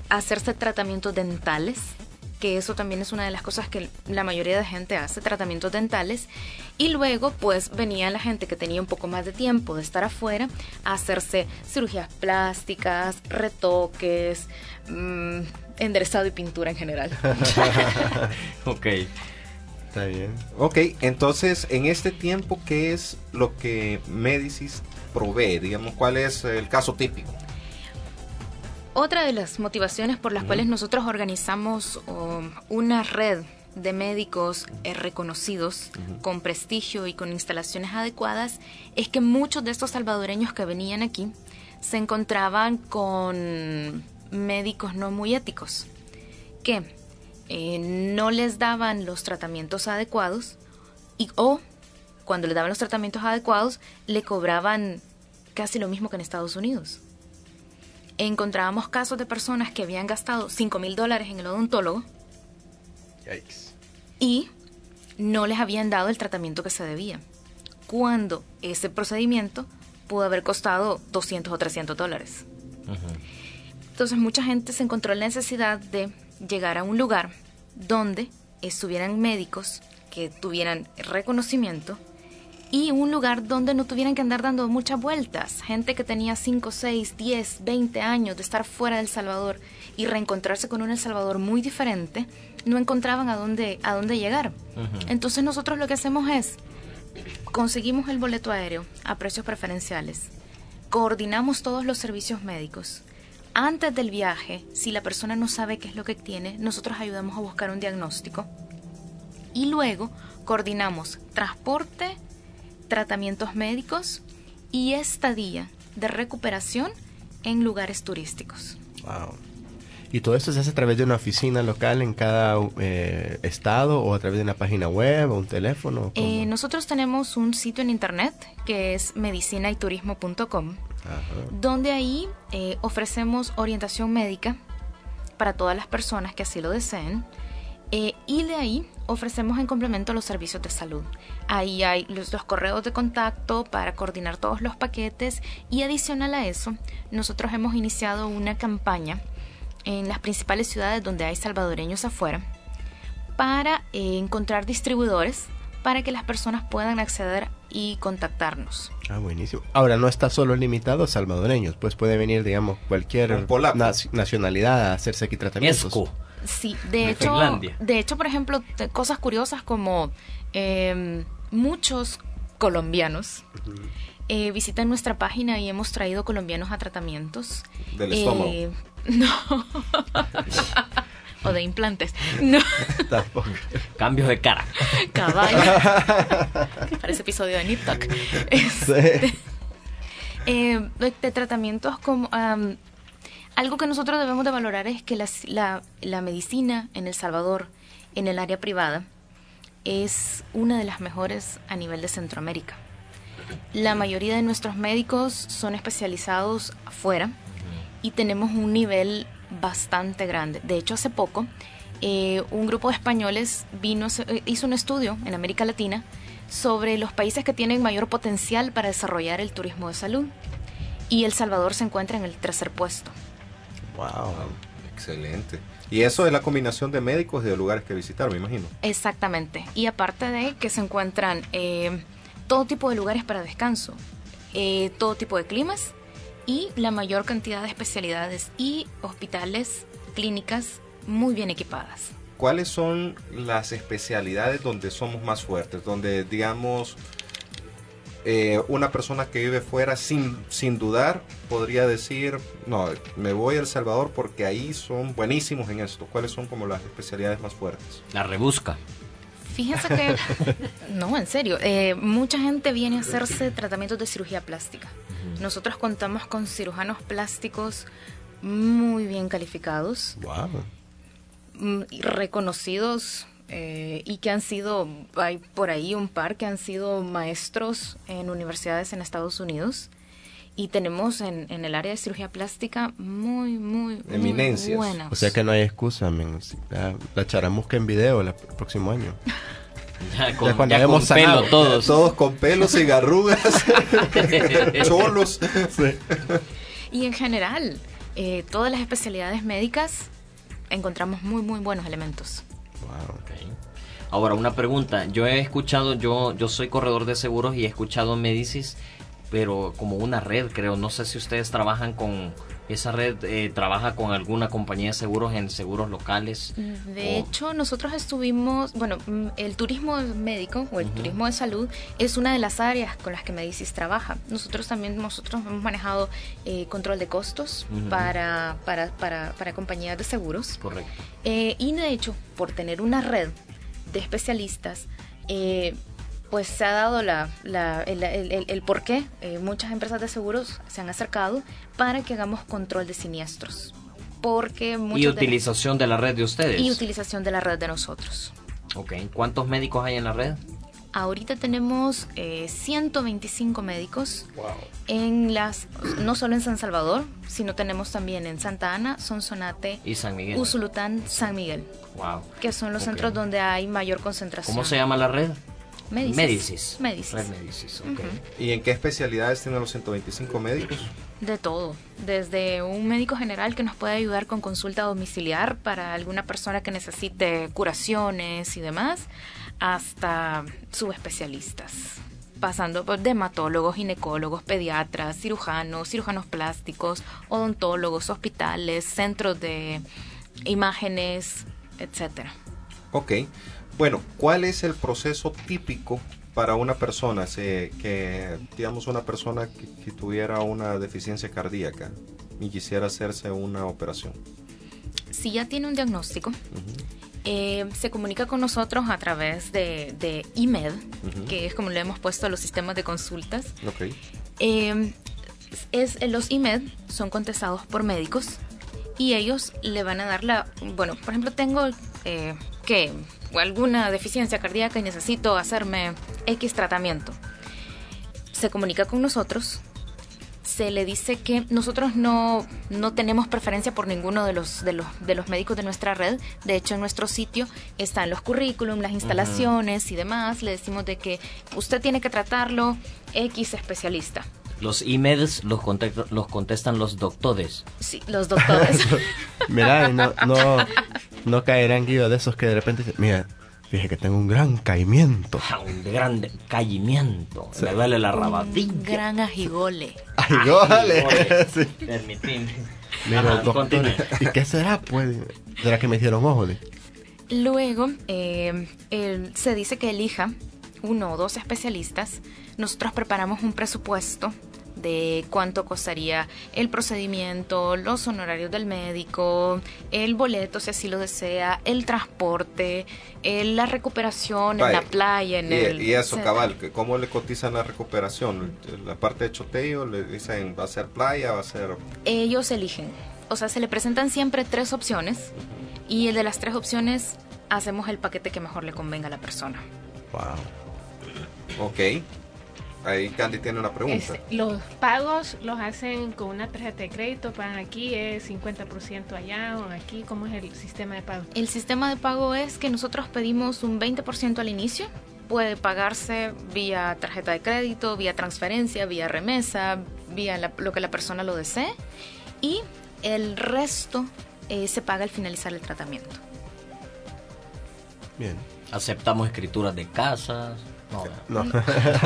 Speaker 6: hacerse tratamientos dentales, que eso también es una de las cosas que la mayoría de gente hace, tratamientos dentales, y luego pues venía la gente que tenía un poco más de tiempo de estar afuera a hacerse cirugías plásticas, retoques, mmm, enderezado y pintura en general.
Speaker 4: Ok.
Speaker 3: Está bien.
Speaker 2: Ok, entonces en este tiempo, ¿qué es lo que Médicis provee? Digamos, ¿cuál es el caso típico?
Speaker 6: Otra de las motivaciones por las uh-huh. cuales nosotros organizamos um, una red de médicos eh, reconocidos, uh-huh. con prestigio y con instalaciones adecuadas, es que muchos de estos salvadoreños que venían aquí se encontraban con médicos no muy éticos, que eh, no les daban los tratamientos adecuados y o cuando les daban los tratamientos adecuados le cobraban casi lo mismo que en Estados Unidos. Encontrábamos casos de personas que habían gastado cinco mil dólares en el odontólogo.
Speaker 3: Yikes.
Speaker 6: Y no les habían dado el tratamiento que se debía, cuando ese procedimiento pudo haber costado doscientos o trescientos dólares. Uh-huh. Entonces mucha gente se encontró en la necesidad de llegar a un lugar donde estuvieran médicos que tuvieran reconocimiento y un lugar donde no tuvieran que andar dando muchas vueltas. Gente que tenía cinco, seis, diez, veinte años de estar fuera de El Salvador y reencontrarse con un El Salvador muy diferente, no encontraban a dónde, a dónde llegar. Uh-huh. Entonces nosotros lo que hacemos es, conseguimos el boleto aéreo a precios preferenciales, coordinamos todos los servicios médicos. Antes del viaje, si la persona no sabe qué es lo que tiene, nosotros ayudamos a buscar un diagnóstico y luego coordinamos transporte, tratamientos médicos y estadía de recuperación en lugares turísticos.
Speaker 3: Wow. ¿Y todo esto se hace a través de una oficina local en cada eh, estado o a través de una página web o un teléfono?
Speaker 6: Eh, nosotros tenemos un sitio en internet que es medicina y turismo punto com, donde ahí eh, ofrecemos orientación médica para todas las personas que así lo deseen. Eh, y de ahí ofrecemos en complemento los servicios de salud. Ahí hay los, los correos de contacto para coordinar todos los paquetes y adicional a eso, nosotros hemos iniciado una campaña en las principales ciudades donde hay salvadoreños afuera para eh, encontrar distribuidores para que las personas puedan acceder y contactarnos.
Speaker 3: Ah, buenísimo. Ahora, no está solo limitado a salvadoreños, pues puede venir, digamos, cualquier nac- nacionalidad a hacerse aquí tratamientos.
Speaker 4: Esco.
Speaker 6: Sí, de, de hecho,
Speaker 4: Finlandia.
Speaker 6: de hecho, por ejemplo, te, cosas curiosas como eh, muchos colombianos uh-huh. eh, visitan nuestra página y hemos traído colombianos a tratamientos.
Speaker 2: Del estómago.
Speaker 6: Eh, no. O de implantes. No.
Speaker 3: Tampoco.
Speaker 4: Cambios de cara.
Speaker 6: Caballo. Parece episodio de Nip Tuck. Este,
Speaker 3: Sí.
Speaker 6: eh, de tratamientos como... Um, algo que nosotros debemos de valorar es que la, la, la medicina en El Salvador, en el área privada, es una de las mejores a nivel de Centroamérica. La mayoría de nuestros médicos son especializados afuera y tenemos un nivel bastante grande. De hecho, hace poco, eh, un grupo de españoles vino, hizo un estudio en América Latina sobre los países que tienen mayor potencial para desarrollar el turismo de salud. Y El Salvador se encuentra en el tercer puesto.
Speaker 2: Wow, excelente. Y eso es la combinación de médicos y de lugares que visitar, me imagino.
Speaker 6: Exactamente. Y aparte de que se encuentran eh, todo tipo de lugares para descanso, eh, todo tipo de climas y la mayor cantidad de especialidades y hospitales, clínicas muy bien equipadas.
Speaker 2: ¿Cuáles son las especialidades donde somos más fuertes? Donde, digamos, eh, una persona que vive fuera sin, sin dudar podría decir, no, me voy a El Salvador porque ahí son buenísimos en esto. ¿Cuáles son como las especialidades más fuertes?
Speaker 4: La rebusca.
Speaker 6: Fíjense que, no, en serio, eh, mucha gente viene a hacerse tratamientos de cirugía plástica. Uh-huh. Nosotros contamos con cirujanos plásticos muy bien calificados.
Speaker 3: Wow.
Speaker 6: Reconocidos eh, y que han sido, hay por ahí un par que han sido maestros en universidades en Estados Unidos. Y tenemos en, en el área de cirugía plástica muy, muy,
Speaker 2: Eminencias.
Speaker 6: muy buenas.
Speaker 3: O sea que no hay excusa, men. La, la charamusca en video la, el próximo año.
Speaker 4: Ya con,
Speaker 3: Ya cuando
Speaker 4: ya
Speaker 3: hayamos
Speaker 4: con pelo
Speaker 3: sanado.
Speaker 4: todos.
Speaker 2: Todos con pelos y garrugas, cholos.
Speaker 3: Sí.
Speaker 6: Y en general, eh, todas las especialidades médicas encontramos muy, muy buenos elementos.
Speaker 3: Wow.
Speaker 4: Okay. Ahora, una pregunta. Yo he escuchado, yo yo soy corredor de seguros y he escuchado Medicis, pero como una red, creo. No sé si ustedes trabajan con esa red, eh, trabaja con alguna compañía de seguros en seguros locales.
Speaker 6: De
Speaker 4: o...
Speaker 6: hecho, nosotros estuvimos, bueno, el turismo médico o el uh-huh. turismo de salud es una de las áreas con las que Medicis trabaja. Nosotros también, nosotros hemos manejado eh, control de costos uh-huh. para, para, para, para compañías de seguros.
Speaker 4: Correcto.
Speaker 6: Eh, y de hecho, por tener una red de especialistas, eh, pues se ha dado la, la, el, el, el, el por qué eh, muchas empresas de seguros se han acercado para que hagamos control de siniestros. Porque
Speaker 4: y utilización de, de la red de ustedes.
Speaker 6: Y utilización de la red de nosotros.
Speaker 4: Ok. ¿Cuántos médicos hay en la red?
Speaker 6: Ahorita tenemos eh, ciento veinticinco médicos.
Speaker 4: Wow.
Speaker 6: En las, no solo en San Salvador, sino tenemos también en Santa Ana, Sonsonate,
Speaker 4: y San Miguel.
Speaker 6: Usulután, San Miguel.
Speaker 4: Wow.
Speaker 6: Que son los
Speaker 4: okay.
Speaker 6: centros donde hay mayor concentración.
Speaker 4: ¿Cómo se llama la red?
Speaker 6: Medicis.
Speaker 4: Medicis.
Speaker 6: Medicis.
Speaker 4: Red Medicis, okay.
Speaker 2: Uh-huh. ¿Y en qué especialidades tienen los ciento veinticinco médicos?
Speaker 6: De todo, desde un médico general que nos puede ayudar con consulta domiciliar para alguna persona que necesite curaciones y demás, hasta subespecialistas, pasando por dermatólogos, ginecólogos, pediatras, cirujanos, cirujanos plásticos, odontólogos, hospitales, centros de imágenes, etcétera.
Speaker 2: Ok. Bueno, ¿cuál es el proceso típico para una persona se, que, digamos, una persona que, que tuviera una deficiencia cardíaca y quisiera hacerse una operación?
Speaker 6: Si ya tiene un diagnóstico, uh-huh. eh, se comunica con nosotros a través de, de I M E D, uh-huh. que es como le hemos puesto a los sistemas de consultas.
Speaker 2: Okay.
Speaker 6: Eh, es, los I M E D son contestados por médicos y ellos le van a dar la... Bueno, por ejemplo, tengo eh, que... o alguna deficiencia cardíaca y necesito hacerme X tratamiento. Se comunica con nosotros, se le dice que nosotros no, no tenemos preferencia por ninguno de los, de, los, de los médicos de nuestra red. De hecho, en nuestro sitio están los currículum, las instalaciones uh-huh. y demás. Le decimos de que usted tiene que tratarlo X especialista.
Speaker 4: Los emails los, contest- los contestan los doctores.
Speaker 6: Sí, los doctores.
Speaker 3: Mira, no, no, no caerán guíos de esos que de repente dicen, mira, fíjate que tengo un gran caimiento.
Speaker 4: Un gran caimiento. Sí. Me duele la rabadilla.
Speaker 6: Un gran ajigole.
Speaker 3: Ajigole.
Speaker 4: Ajigole.
Speaker 3: Sí.
Speaker 4: Permitime.
Speaker 3: Mira, ajá, doctor, ¿y qué será? Pues, ¿será que me hicieron ojos?
Speaker 6: Luego, eh, el, se dice que elija uno o dos especialistas. Nosotros preparamos un presupuesto de cuánto costaría el procedimiento, los honorarios del médico, el boleto si así lo desea, el transporte, el, la recuperación Vaya, en la playa, en
Speaker 2: y,
Speaker 6: el...
Speaker 2: Y eso, cabal, ¿cómo le cotizan la recuperación? La parte de choteo, le dicen, ¿va a ser playa, va a ser...? Ellos
Speaker 6: eligen, o sea, se le presentan siempre tres opciones y de las tres opciones hacemos el paquete que mejor le convenga a la persona.
Speaker 2: Wow. Ok. Ahí Candy tiene una pregunta.
Speaker 5: Este, los pagos los hacen con una tarjeta de crédito, pagan aquí, es cincuenta por ciento allá o aquí, ¿cómo es el sistema de pago?
Speaker 6: El sistema de pago es que nosotros pedimos un veinte por ciento al inicio, puede pagarse vía tarjeta de crédito, vía transferencia, vía remesa, vía la, lo que la persona lo desee, y el resto eh, se paga al finalizar el tratamiento.
Speaker 3: Bien.
Speaker 4: Aceptamos escrituras de casas. No.
Speaker 3: no.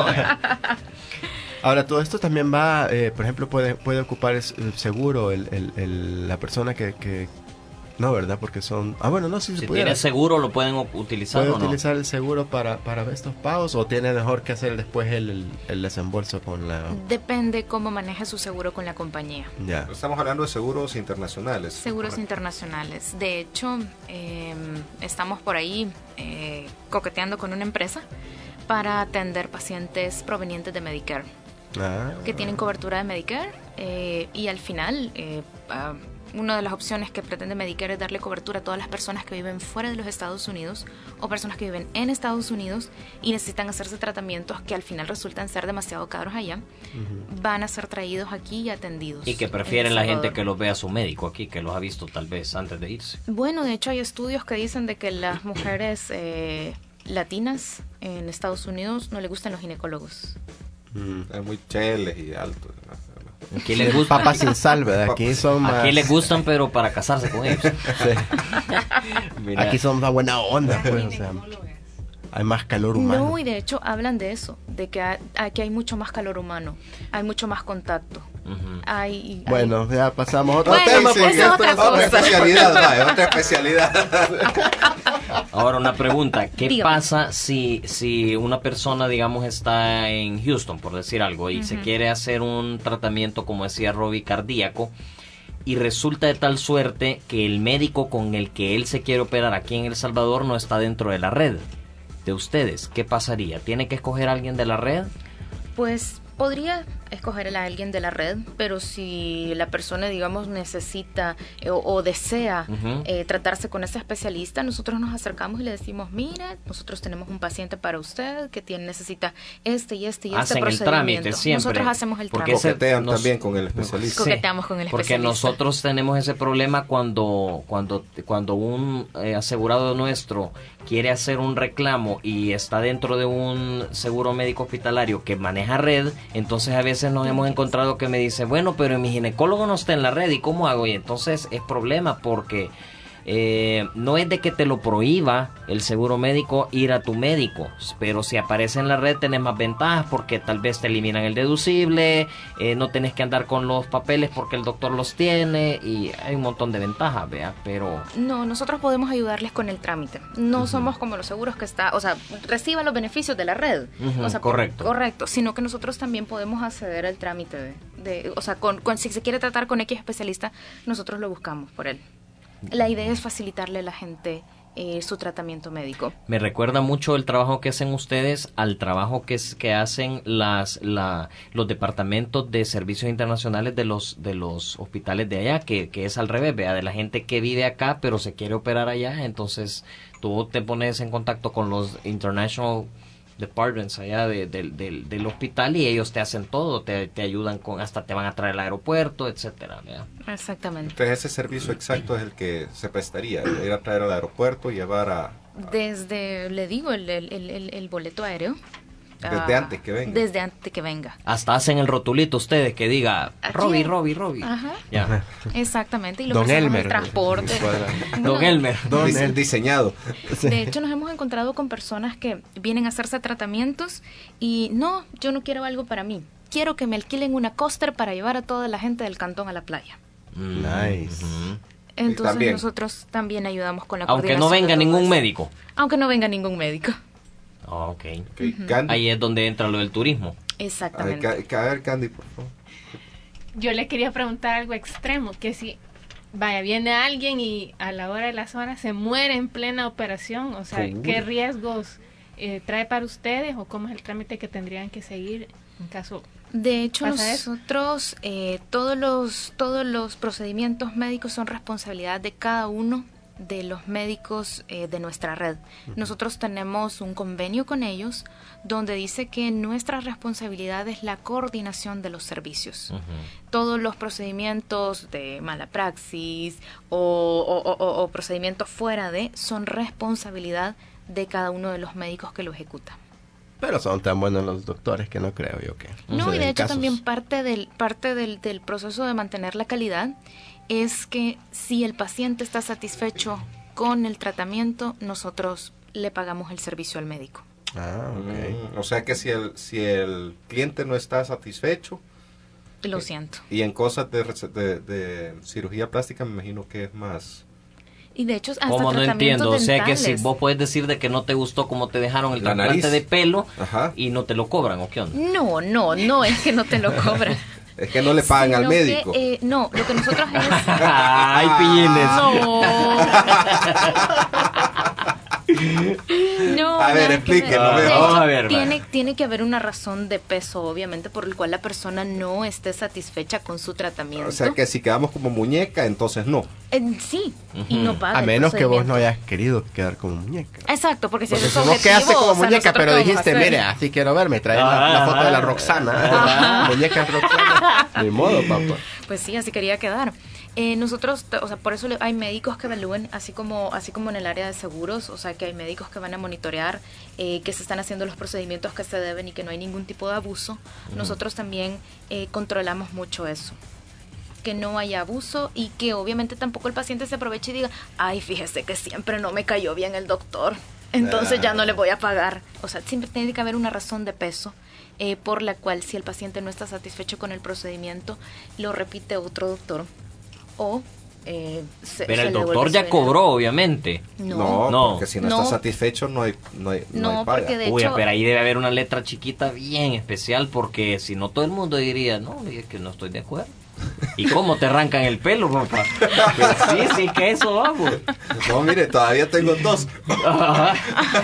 Speaker 3: Ahora, todo esto también va, eh, por ejemplo, puede puede ocupar el seguro el, el, el, la persona que, que... No, ¿verdad? Porque son... Ah, bueno, no, si,
Speaker 4: si
Speaker 3: se
Speaker 4: tiene seguro, ¿lo pueden utilizar
Speaker 3: ¿Puede
Speaker 4: o no?
Speaker 3: utilizar el seguro para, para estos pagos o tiene mejor que hacer después el, el, el desembolso con la...
Speaker 6: Depende cómo maneje su seguro con la compañía.
Speaker 3: Ya.
Speaker 2: Estamos hablando de seguros internacionales.
Speaker 6: Seguros
Speaker 2: correcto.
Speaker 6: internacionales. De hecho, eh, estamos por ahí eh, coqueteando con una empresa para atender pacientes provenientes de Medicare,
Speaker 3: ah.
Speaker 6: que tienen cobertura de Medicare eh, y al final eh, uh, una de las opciones que pretende Medicare es darle cobertura a todas las personas que viven fuera de los Estados Unidos o personas que viven en Estados Unidos y necesitan hacerse tratamientos que al final resultan ser demasiado caros allá, uh-huh. van a ser traídos aquí y atendidos.
Speaker 4: Y que prefieren la gente que los vea su médico aquí, que los ha visto tal vez antes de irse.
Speaker 6: Bueno, de hecho hay estudios que dicen de que las mujeres eh, latinas en Estados Unidos no le gustan los ginecólogos.
Speaker 2: Mm, es muy cheles y alto.
Speaker 4: Aquí les gusta.
Speaker 3: Papas sin sal, ¿verdad? Aquí son más...
Speaker 4: Aquí les gustan, pero para casarse con ellos.
Speaker 3: Sí.
Speaker 4: Mira.
Speaker 3: Aquí son una buena onda, pues, o sea, hay más calor humano.
Speaker 6: No, y de hecho hablan de eso, de que ha- aquí hay mucho más calor humano, hay mucho más contacto.
Speaker 4: Ujú.
Speaker 6: Hay, hay-
Speaker 3: Bueno, ya pasamos a otro
Speaker 6: Bueno,
Speaker 3: tema.
Speaker 6: sí,
Speaker 3: porque
Speaker 6: esa es
Speaker 3: esto
Speaker 6: otra
Speaker 3: es
Speaker 6: cosa.
Speaker 2: Otra especialidad, va, otra especialidad.
Speaker 4: Ahora una pregunta, ¿qué
Speaker 6: Dígame.
Speaker 4: pasa si, si una persona, digamos, está en Houston, por decir algo, y se quiere hacer un tratamiento, como decía Robbie, cardíaco, y resulta de tal suerte que el médico con el que él se quiere operar aquí en El Salvador no está dentro de la red de ustedes? ¿Qué pasaría? ¿Tiene que escoger a alguien de la red?
Speaker 6: Pues podría escoger a alguien de la red, pero si la persona, digamos, necesita eh, o, o desea
Speaker 4: Ujú.
Speaker 6: eh, tratarse con ese especialista, nosotros nos acercamos y le decimos, mira, nosotros tenemos un paciente para usted que tiene, necesita este y este y este
Speaker 4: Hacen el
Speaker 6: procedimiento.
Speaker 4: trámite siempre.
Speaker 6: Nosotros hacemos el
Speaker 4: Porque
Speaker 6: trámite.
Speaker 4: ese-
Speaker 2: Coquetean
Speaker 4: nos-
Speaker 2: también con el especialista.
Speaker 6: Coqueteamos con el
Speaker 4: Porque
Speaker 6: especialista.
Speaker 4: nosotros tenemos ese problema cuando cuando cuando un eh, asegurado nuestro quiere hacer un reclamo y está dentro de un seguro médico hospitalario que maneja red, entonces a veces nos hemos encontrado que me dice, bueno, pero mi ginecólogo no está en la red, ¿y cómo hago? Y entonces es problema porque eh, no es de que te lo prohíba el seguro médico ir a tu médico, pero si aparece en la red tenés más ventajas porque tal vez te eliminan el deducible, eh, no tenés que andar con los papeles porque el doctor los tiene y hay un montón de ventajas, vea, pero
Speaker 6: No, nosotros podemos ayudarles con el trámite. No somos como los seguros que está, o sea, reciban los beneficios de la red.
Speaker 4: Ujú,
Speaker 6: o sea, por-
Speaker 4: correcto.
Speaker 6: correcto, sino que nosotros también podemos acceder al trámite de, de- o sea, con, con- si se quiere tratar con X especialista, nosotros lo buscamos por él. La idea es facilitarle a la gente eh, su tratamiento médico.
Speaker 4: me recuerda mucho el trabajo que hacen ustedes al trabajo que, es- que hacen las la, los departamentos de servicios internacionales de los de los hospitales de allá, que, que es al revés, vea, de la gente que vive acá pero se quiere operar allá, entonces tú te pones en contacto con los international departments allá de- del- del- del hospital y ellos te hacen todo, te, te ayudan con, hasta te van a traer al aeropuerto, etcétera, vea.
Speaker 6: Exactamente.
Speaker 2: Entonces ese servicio exacto es el que se prestaría, ir a traer al aeropuerto y llevar a...
Speaker 6: Desde, le digo, el, el, el, el- el boleto aéreo.
Speaker 2: Desde
Speaker 6: ah,
Speaker 2: antes que venga.
Speaker 6: Desde antes que venga.
Speaker 4: Hasta hacen el rotulito ustedes que diga
Speaker 6: Aquí.
Speaker 4: Robbie, Robbie, Robbie.
Speaker 6: Ajá.
Speaker 4: Ya.
Speaker 6: Exactamente. Y lo
Speaker 3: Don
Speaker 6: ofrecemos
Speaker 3: Elmer.
Speaker 6: el transporte.
Speaker 4: Don Elmer.
Speaker 3: Don
Speaker 2: Dise-
Speaker 3: El-
Speaker 2: diseñado.
Speaker 6: De hecho, nos hemos encontrado con personas que vienen a hacerse tratamientos y no, yo no quiero algo para mí. Quiero que me alquilen una coaster para llevar a toda la gente del cantón a la playa.
Speaker 4: Mm,
Speaker 3: Nice.
Speaker 4: ujú.
Speaker 6: Entonces
Speaker 2: también.
Speaker 6: nosotros también ayudamos con la
Speaker 4: Aunque no
Speaker 6: coordinación de
Speaker 4: venga
Speaker 6: todo
Speaker 4: ningún
Speaker 6: eso.
Speaker 4: médico.
Speaker 6: Aunque no venga ningún médico.
Speaker 4: Ah, ok.
Speaker 2: Ok, Candy.
Speaker 4: Ahí es donde entra lo del turismo.
Speaker 2: A ver,
Speaker 6: Exactamente.
Speaker 2: Ca- Ca- a ver, Candy, por favor.
Speaker 5: Yo le quería preguntar algo extremo, que si, vaya, viene alguien y a la hora de las horas se muere en plena operación, o sea,
Speaker 2: Uy.
Speaker 5: ¿qué riesgos eh, trae para ustedes o cómo es el trámite que tendrían que seguir en caso?
Speaker 6: De hecho,
Speaker 5: ¿Pasa eso?
Speaker 6: nosotros eh, todos los todos los procedimientos médicos son responsabilidad de cada uno de los médicos eh, de nuestra red. Nosotros tenemos un convenio con ellos donde dice que nuestra responsabilidad es la coordinación de los servicios. Todos los procedimientos de mala praxis o, o- o- o- o procedimientos fuera de son responsabilidad de cada uno de los médicos que lo ejecuta.
Speaker 3: Pero son tan buenos los doctores que no creo yo que...
Speaker 6: No,
Speaker 3: se
Speaker 6: y de
Speaker 3: den
Speaker 6: hecho
Speaker 3: casos.
Speaker 6: también parte del parte del, del proceso de mantener la calidad es que si el paciente está satisfecho con el tratamiento, nosotros le pagamos el servicio al médico.
Speaker 3: Ah, ok.
Speaker 2: Mm, o sea que si el, si el cliente no está satisfecho,
Speaker 6: Lo siento.
Speaker 2: y en cosas de, rece- de, de cirugía plástica me imagino que es más...
Speaker 6: Y de hecho hasta
Speaker 4: ¿Cómo no
Speaker 6: tratamientos
Speaker 4: entiendo? O sea que si
Speaker 6: dentales.
Speaker 4: vos puedes decir de que no te gustó cómo te dejaron el
Speaker 2: La
Speaker 4: trasplante
Speaker 2: nariz.
Speaker 4: de pelo
Speaker 2: Ajá.
Speaker 4: y no te lo cobran, ¿o qué onda?
Speaker 6: No, no, no es que no te lo cobran.
Speaker 2: Es que no le pagan al
Speaker 6: Sino que,
Speaker 2: médico.
Speaker 6: eh, no, lo que nosotros es...
Speaker 4: ¡Ay, pillines!
Speaker 6: No. No,
Speaker 2: A ver,
Speaker 6: nada que
Speaker 2: explíquenos,
Speaker 6: ver.
Speaker 2: veo.
Speaker 6: De
Speaker 4: Vamos
Speaker 6: hecho,
Speaker 4: a ver,
Speaker 6: tiene,
Speaker 4: va.
Speaker 6: tiene que haber una razón de peso, obviamente, por el cual la persona no esté satisfecha con su tratamiento.
Speaker 2: O sea que si quedamos como muñeca, entonces no.
Speaker 6: Eh, sí, y
Speaker 4: Ujú.
Speaker 6: no paga
Speaker 3: A
Speaker 6: el
Speaker 3: menos que vos no
Speaker 6: procedimiento.
Speaker 3: hayas querido quedar como muñeca.
Speaker 6: Exacto, porque si
Speaker 3: Porque
Speaker 6: ese
Speaker 3: si
Speaker 6: es
Speaker 3: vos
Speaker 6: objetivo,
Speaker 3: quedaste como
Speaker 6: o sea,
Speaker 3: muñeca,
Speaker 6: nosotros
Speaker 3: pero
Speaker 6: qué vamos a
Speaker 3: dijiste,
Speaker 6: hacer?
Speaker 3: mire, así quiero verme, trae la, la foto de la Roxana.
Speaker 6: Ajá.
Speaker 3: Muñeca Roxana. Ni modo, papá.
Speaker 6: Pues sí, así quería quedar. Eh, nosotros, o sea, por eso le- hay médicos que evalúen, así como así como en el área de seguros, o sea, que hay médicos que van a monitorear eh, que se están haciendo los procedimientos que se deben y que no hay ningún tipo de abuso. Uh-huh. Nosotros también eh, controlamos mucho eso, que no haya abuso y que obviamente tampoco el paciente se aproveche y diga, ay, fíjese que siempre no me cayó bien el doctor, entonces ya no le voy a pagar. O sea, siempre tiene que haber una razón de peso eh, por la cual si el paciente no está satisfecho con el procedimiento, lo repite otro doctor. O eh, se,
Speaker 4: Pero
Speaker 6: se
Speaker 4: el
Speaker 6: le
Speaker 4: doctor
Speaker 6: vuelve
Speaker 4: ya
Speaker 6: su dinero.
Speaker 4: cobró, obviamente.
Speaker 2: No,
Speaker 6: No,
Speaker 4: No.
Speaker 2: porque si no,
Speaker 6: No.
Speaker 2: está satisfecho no hay, no hay, no
Speaker 6: No,
Speaker 2: hay paga.
Speaker 6: porque de
Speaker 4: Uy,
Speaker 6: hecho,
Speaker 4: pero ahí debe haber una letra chiquita bien especial, porque si no todo el mundo diría, no, es que no estoy de acuerdo. ¿Y cómo te arrancan el pelo, papá? Pues sí, sí, que eso vamos.
Speaker 2: No, mire, todavía tengo dos.
Speaker 4: Ajá.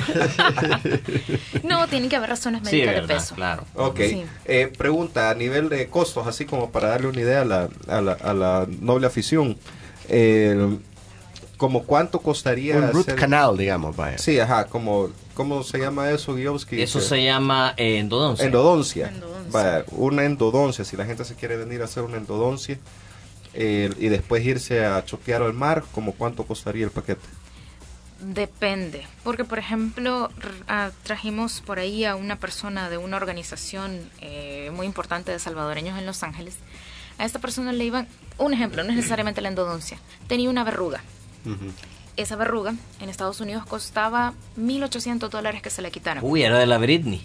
Speaker 6: no, tienen que haber razones
Speaker 4: Sí,
Speaker 6: médicas de
Speaker 4: verdad,
Speaker 6: peso.
Speaker 4: claro.
Speaker 2: Ok,
Speaker 6: Sí.
Speaker 2: eh, pregunta a nivel de costos, así como para darle una idea a la, a la, a la noble afición, eh, como cuánto costaría
Speaker 3: Un root
Speaker 2: hacer-
Speaker 3: canal, digamos, vaya.
Speaker 2: Sí, ajá, como, ¿cómo se llama eso, Guiowski?
Speaker 4: Eso
Speaker 2: Que-
Speaker 4: se llama eh, endodoncia.
Speaker 2: Endodoncia.
Speaker 6: Endodoncia.
Speaker 2: Vaya, una endodoncia, si la gente se quiere venir a hacer una endodoncia eh, y después irse a choquear al mar, ¿como cuánto costaría el paquete?
Speaker 6: Depende, porque por ejemplo r- ah, trajimos por ahí a una persona de una organización eh, muy importante de salvadoreños en Los Ángeles. A esta persona le iban, un ejemplo, no es necesariamente la endodoncia, tenía una verruga.
Speaker 3: Ujú.
Speaker 6: Esa verruga en Estados Unidos costaba mil ochocientos dólares que se le quitaran.
Speaker 4: Uy, era de la Britney.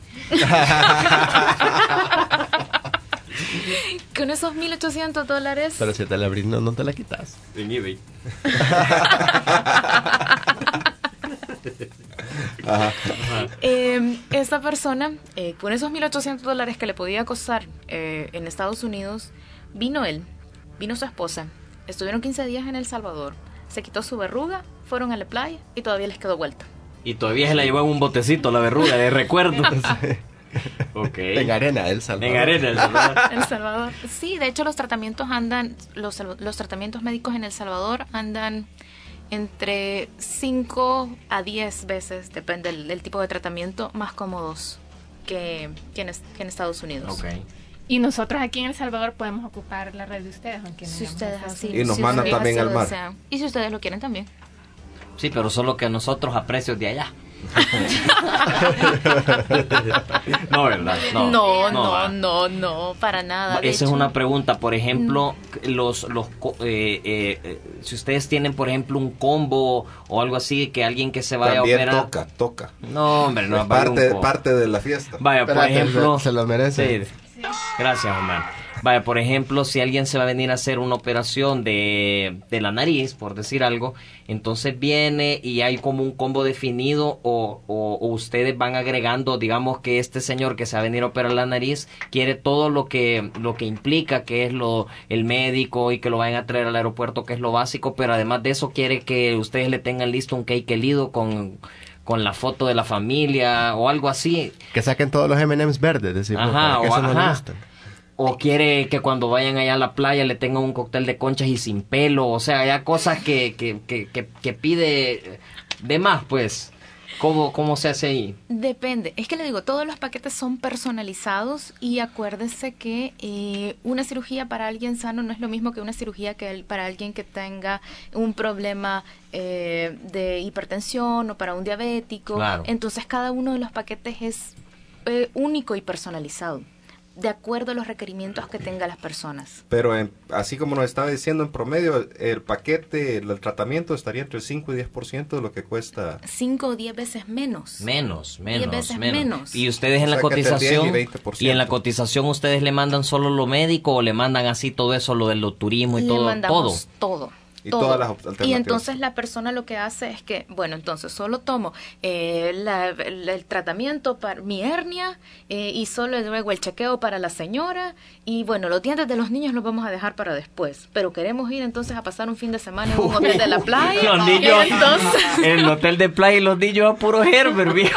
Speaker 6: Con esos mil ochocientos dólares...
Speaker 3: Pero si te la brindo, no te la quitas.
Speaker 4: En eBay.
Speaker 2: Ajá.
Speaker 6: Eh, esta persona, eh, con esos mil ochocientos dólares que le podía costar eh, en Estados Unidos, vino él, vino su esposa, estuvieron quince días en El Salvador, se quitó su verruga, fueron a la playa y todavía les quedó vuelta.
Speaker 4: Y todavía se la llevó en un botecito, la verruga, de recuerdo. Ok.
Speaker 3: En arena, El Salvador.
Speaker 4: En arena, El Salvador.
Speaker 6: El Salvador. Sí, de hecho los tratamientos andan, los, los tratamientos médicos en El Salvador andan entre cinco a diez veces, depende del, del tipo de tratamiento, más cómodos que, que, en, es- que en Estados Unidos.
Speaker 4: Ok.
Speaker 5: Y nosotros aquí en El Salvador podemos ocupar la red de ustedes, aunque no
Speaker 6: Si
Speaker 5: vayamos a
Speaker 6: ustedes
Speaker 5: Estados
Speaker 6: así,
Speaker 5: Unidos.
Speaker 2: Y nos
Speaker 6: si
Speaker 2: mandan
Speaker 6: ustedes
Speaker 2: también
Speaker 6: así
Speaker 2: al
Speaker 6: lo
Speaker 2: mar.
Speaker 6: desean. Y si ustedes lo quieren también.
Speaker 4: Sí, pero solo que nosotros a precios de allá. No, ¿verdad? No,
Speaker 6: No, no,
Speaker 4: va.
Speaker 6: no, no, para nada. De
Speaker 4: Esa es
Speaker 6: hecho,
Speaker 4: una pregunta, por ejemplo, los los co- eh, eh, eh, si ustedes tienen, por ejemplo, un combo o algo así, que alguien que se vaya
Speaker 2: También
Speaker 4: a operar.
Speaker 2: toca, toca.
Speaker 4: No, hombre, no
Speaker 2: Es
Speaker 4: va a haber un
Speaker 2: parte,
Speaker 4: combo.
Speaker 2: parte de la fiesta.
Speaker 4: Vaya, por
Speaker 3: Espérate,
Speaker 4: ejemplo,
Speaker 3: se- se lo merece.
Speaker 4: Sí. Gracias, Omar. Vaya, por ejemplo, si alguien se va a venir a hacer una operación de, de la nariz, por decir algo, entonces viene y hay como un combo definido o, o, o ustedes van agregando, digamos que este señor que se va a venir a operar la nariz quiere todo lo que lo que implica, que es lo el médico y que lo vayan a traer al aeropuerto, que es lo básico, pero además de eso quiere que ustedes le tengan listo un cake lido con con la foto de la familia o algo así.
Speaker 3: Que saquen todos los eme and eme's verdes, decir,
Speaker 4: Ajá,
Speaker 3: para que
Speaker 4: o-
Speaker 3: eso no le
Speaker 4: ajá.
Speaker 3: gustan.
Speaker 4: O quiere que cuando vayan allá a la playa le tengan un cóctel de conchas y sin pelo. O sea, ya cosas que, que, que, que, que pide de más, pues. ¿Cómo, ¿Cómo se hace ahí?
Speaker 6: Depende. Es que le digo, todos los paquetes son personalizados y acuérdese que eh, una cirugía para alguien sano no es lo mismo que una cirugía que el- para alguien que tenga un problema eh, de hipertensión o para un diabético.
Speaker 4: Claro.
Speaker 6: Entonces cada uno de los paquetes es eh, único y personalizado, de acuerdo a los requerimientos que tengan las personas.
Speaker 2: Pero en- así como nos estaba diciendo, en promedio, el paquete, el tratamiento estaría entre el cinco y diez por ciento de lo que cuesta.
Speaker 6: Cinco o diez veces menos.
Speaker 4: Menos, menos,
Speaker 6: veces
Speaker 4: menos.
Speaker 6: menos.
Speaker 4: Y ustedes en
Speaker 2: O
Speaker 4: la
Speaker 2: sea, que entre el diez y
Speaker 4: cotización,
Speaker 2: veinte por ciento.
Speaker 4: y en la cotización ustedes le mandan solo lo médico o le mandan así todo eso, lo del turismo y
Speaker 6: Le
Speaker 4: todo, todo.
Speaker 6: mandamos todo.
Speaker 2: Y
Speaker 6: todo.
Speaker 2: todas las alternativas.
Speaker 6: Y entonces la persona lo que hace es que, bueno, entonces solo tomo eh, la- el, el tratamiento para mi hernia eh, y solo luego el chequeo para la señora y bueno, los dientes de los niños los vamos a dejar para después. Pero queremos ir entonces a pasar un fin de semana en un hotel de la playa.
Speaker 4: Los niños,
Speaker 6: Y entonces,
Speaker 4: en el hotel de playa y los niños a puro Herbert, viejo.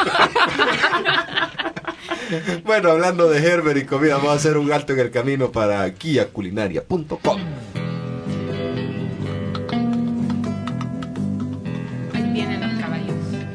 Speaker 2: Bueno, hablando de Herbert y comida, vamos a hacer un alto en el camino para guía culinaria punto com.
Speaker 5: Ahí vienen los caballos.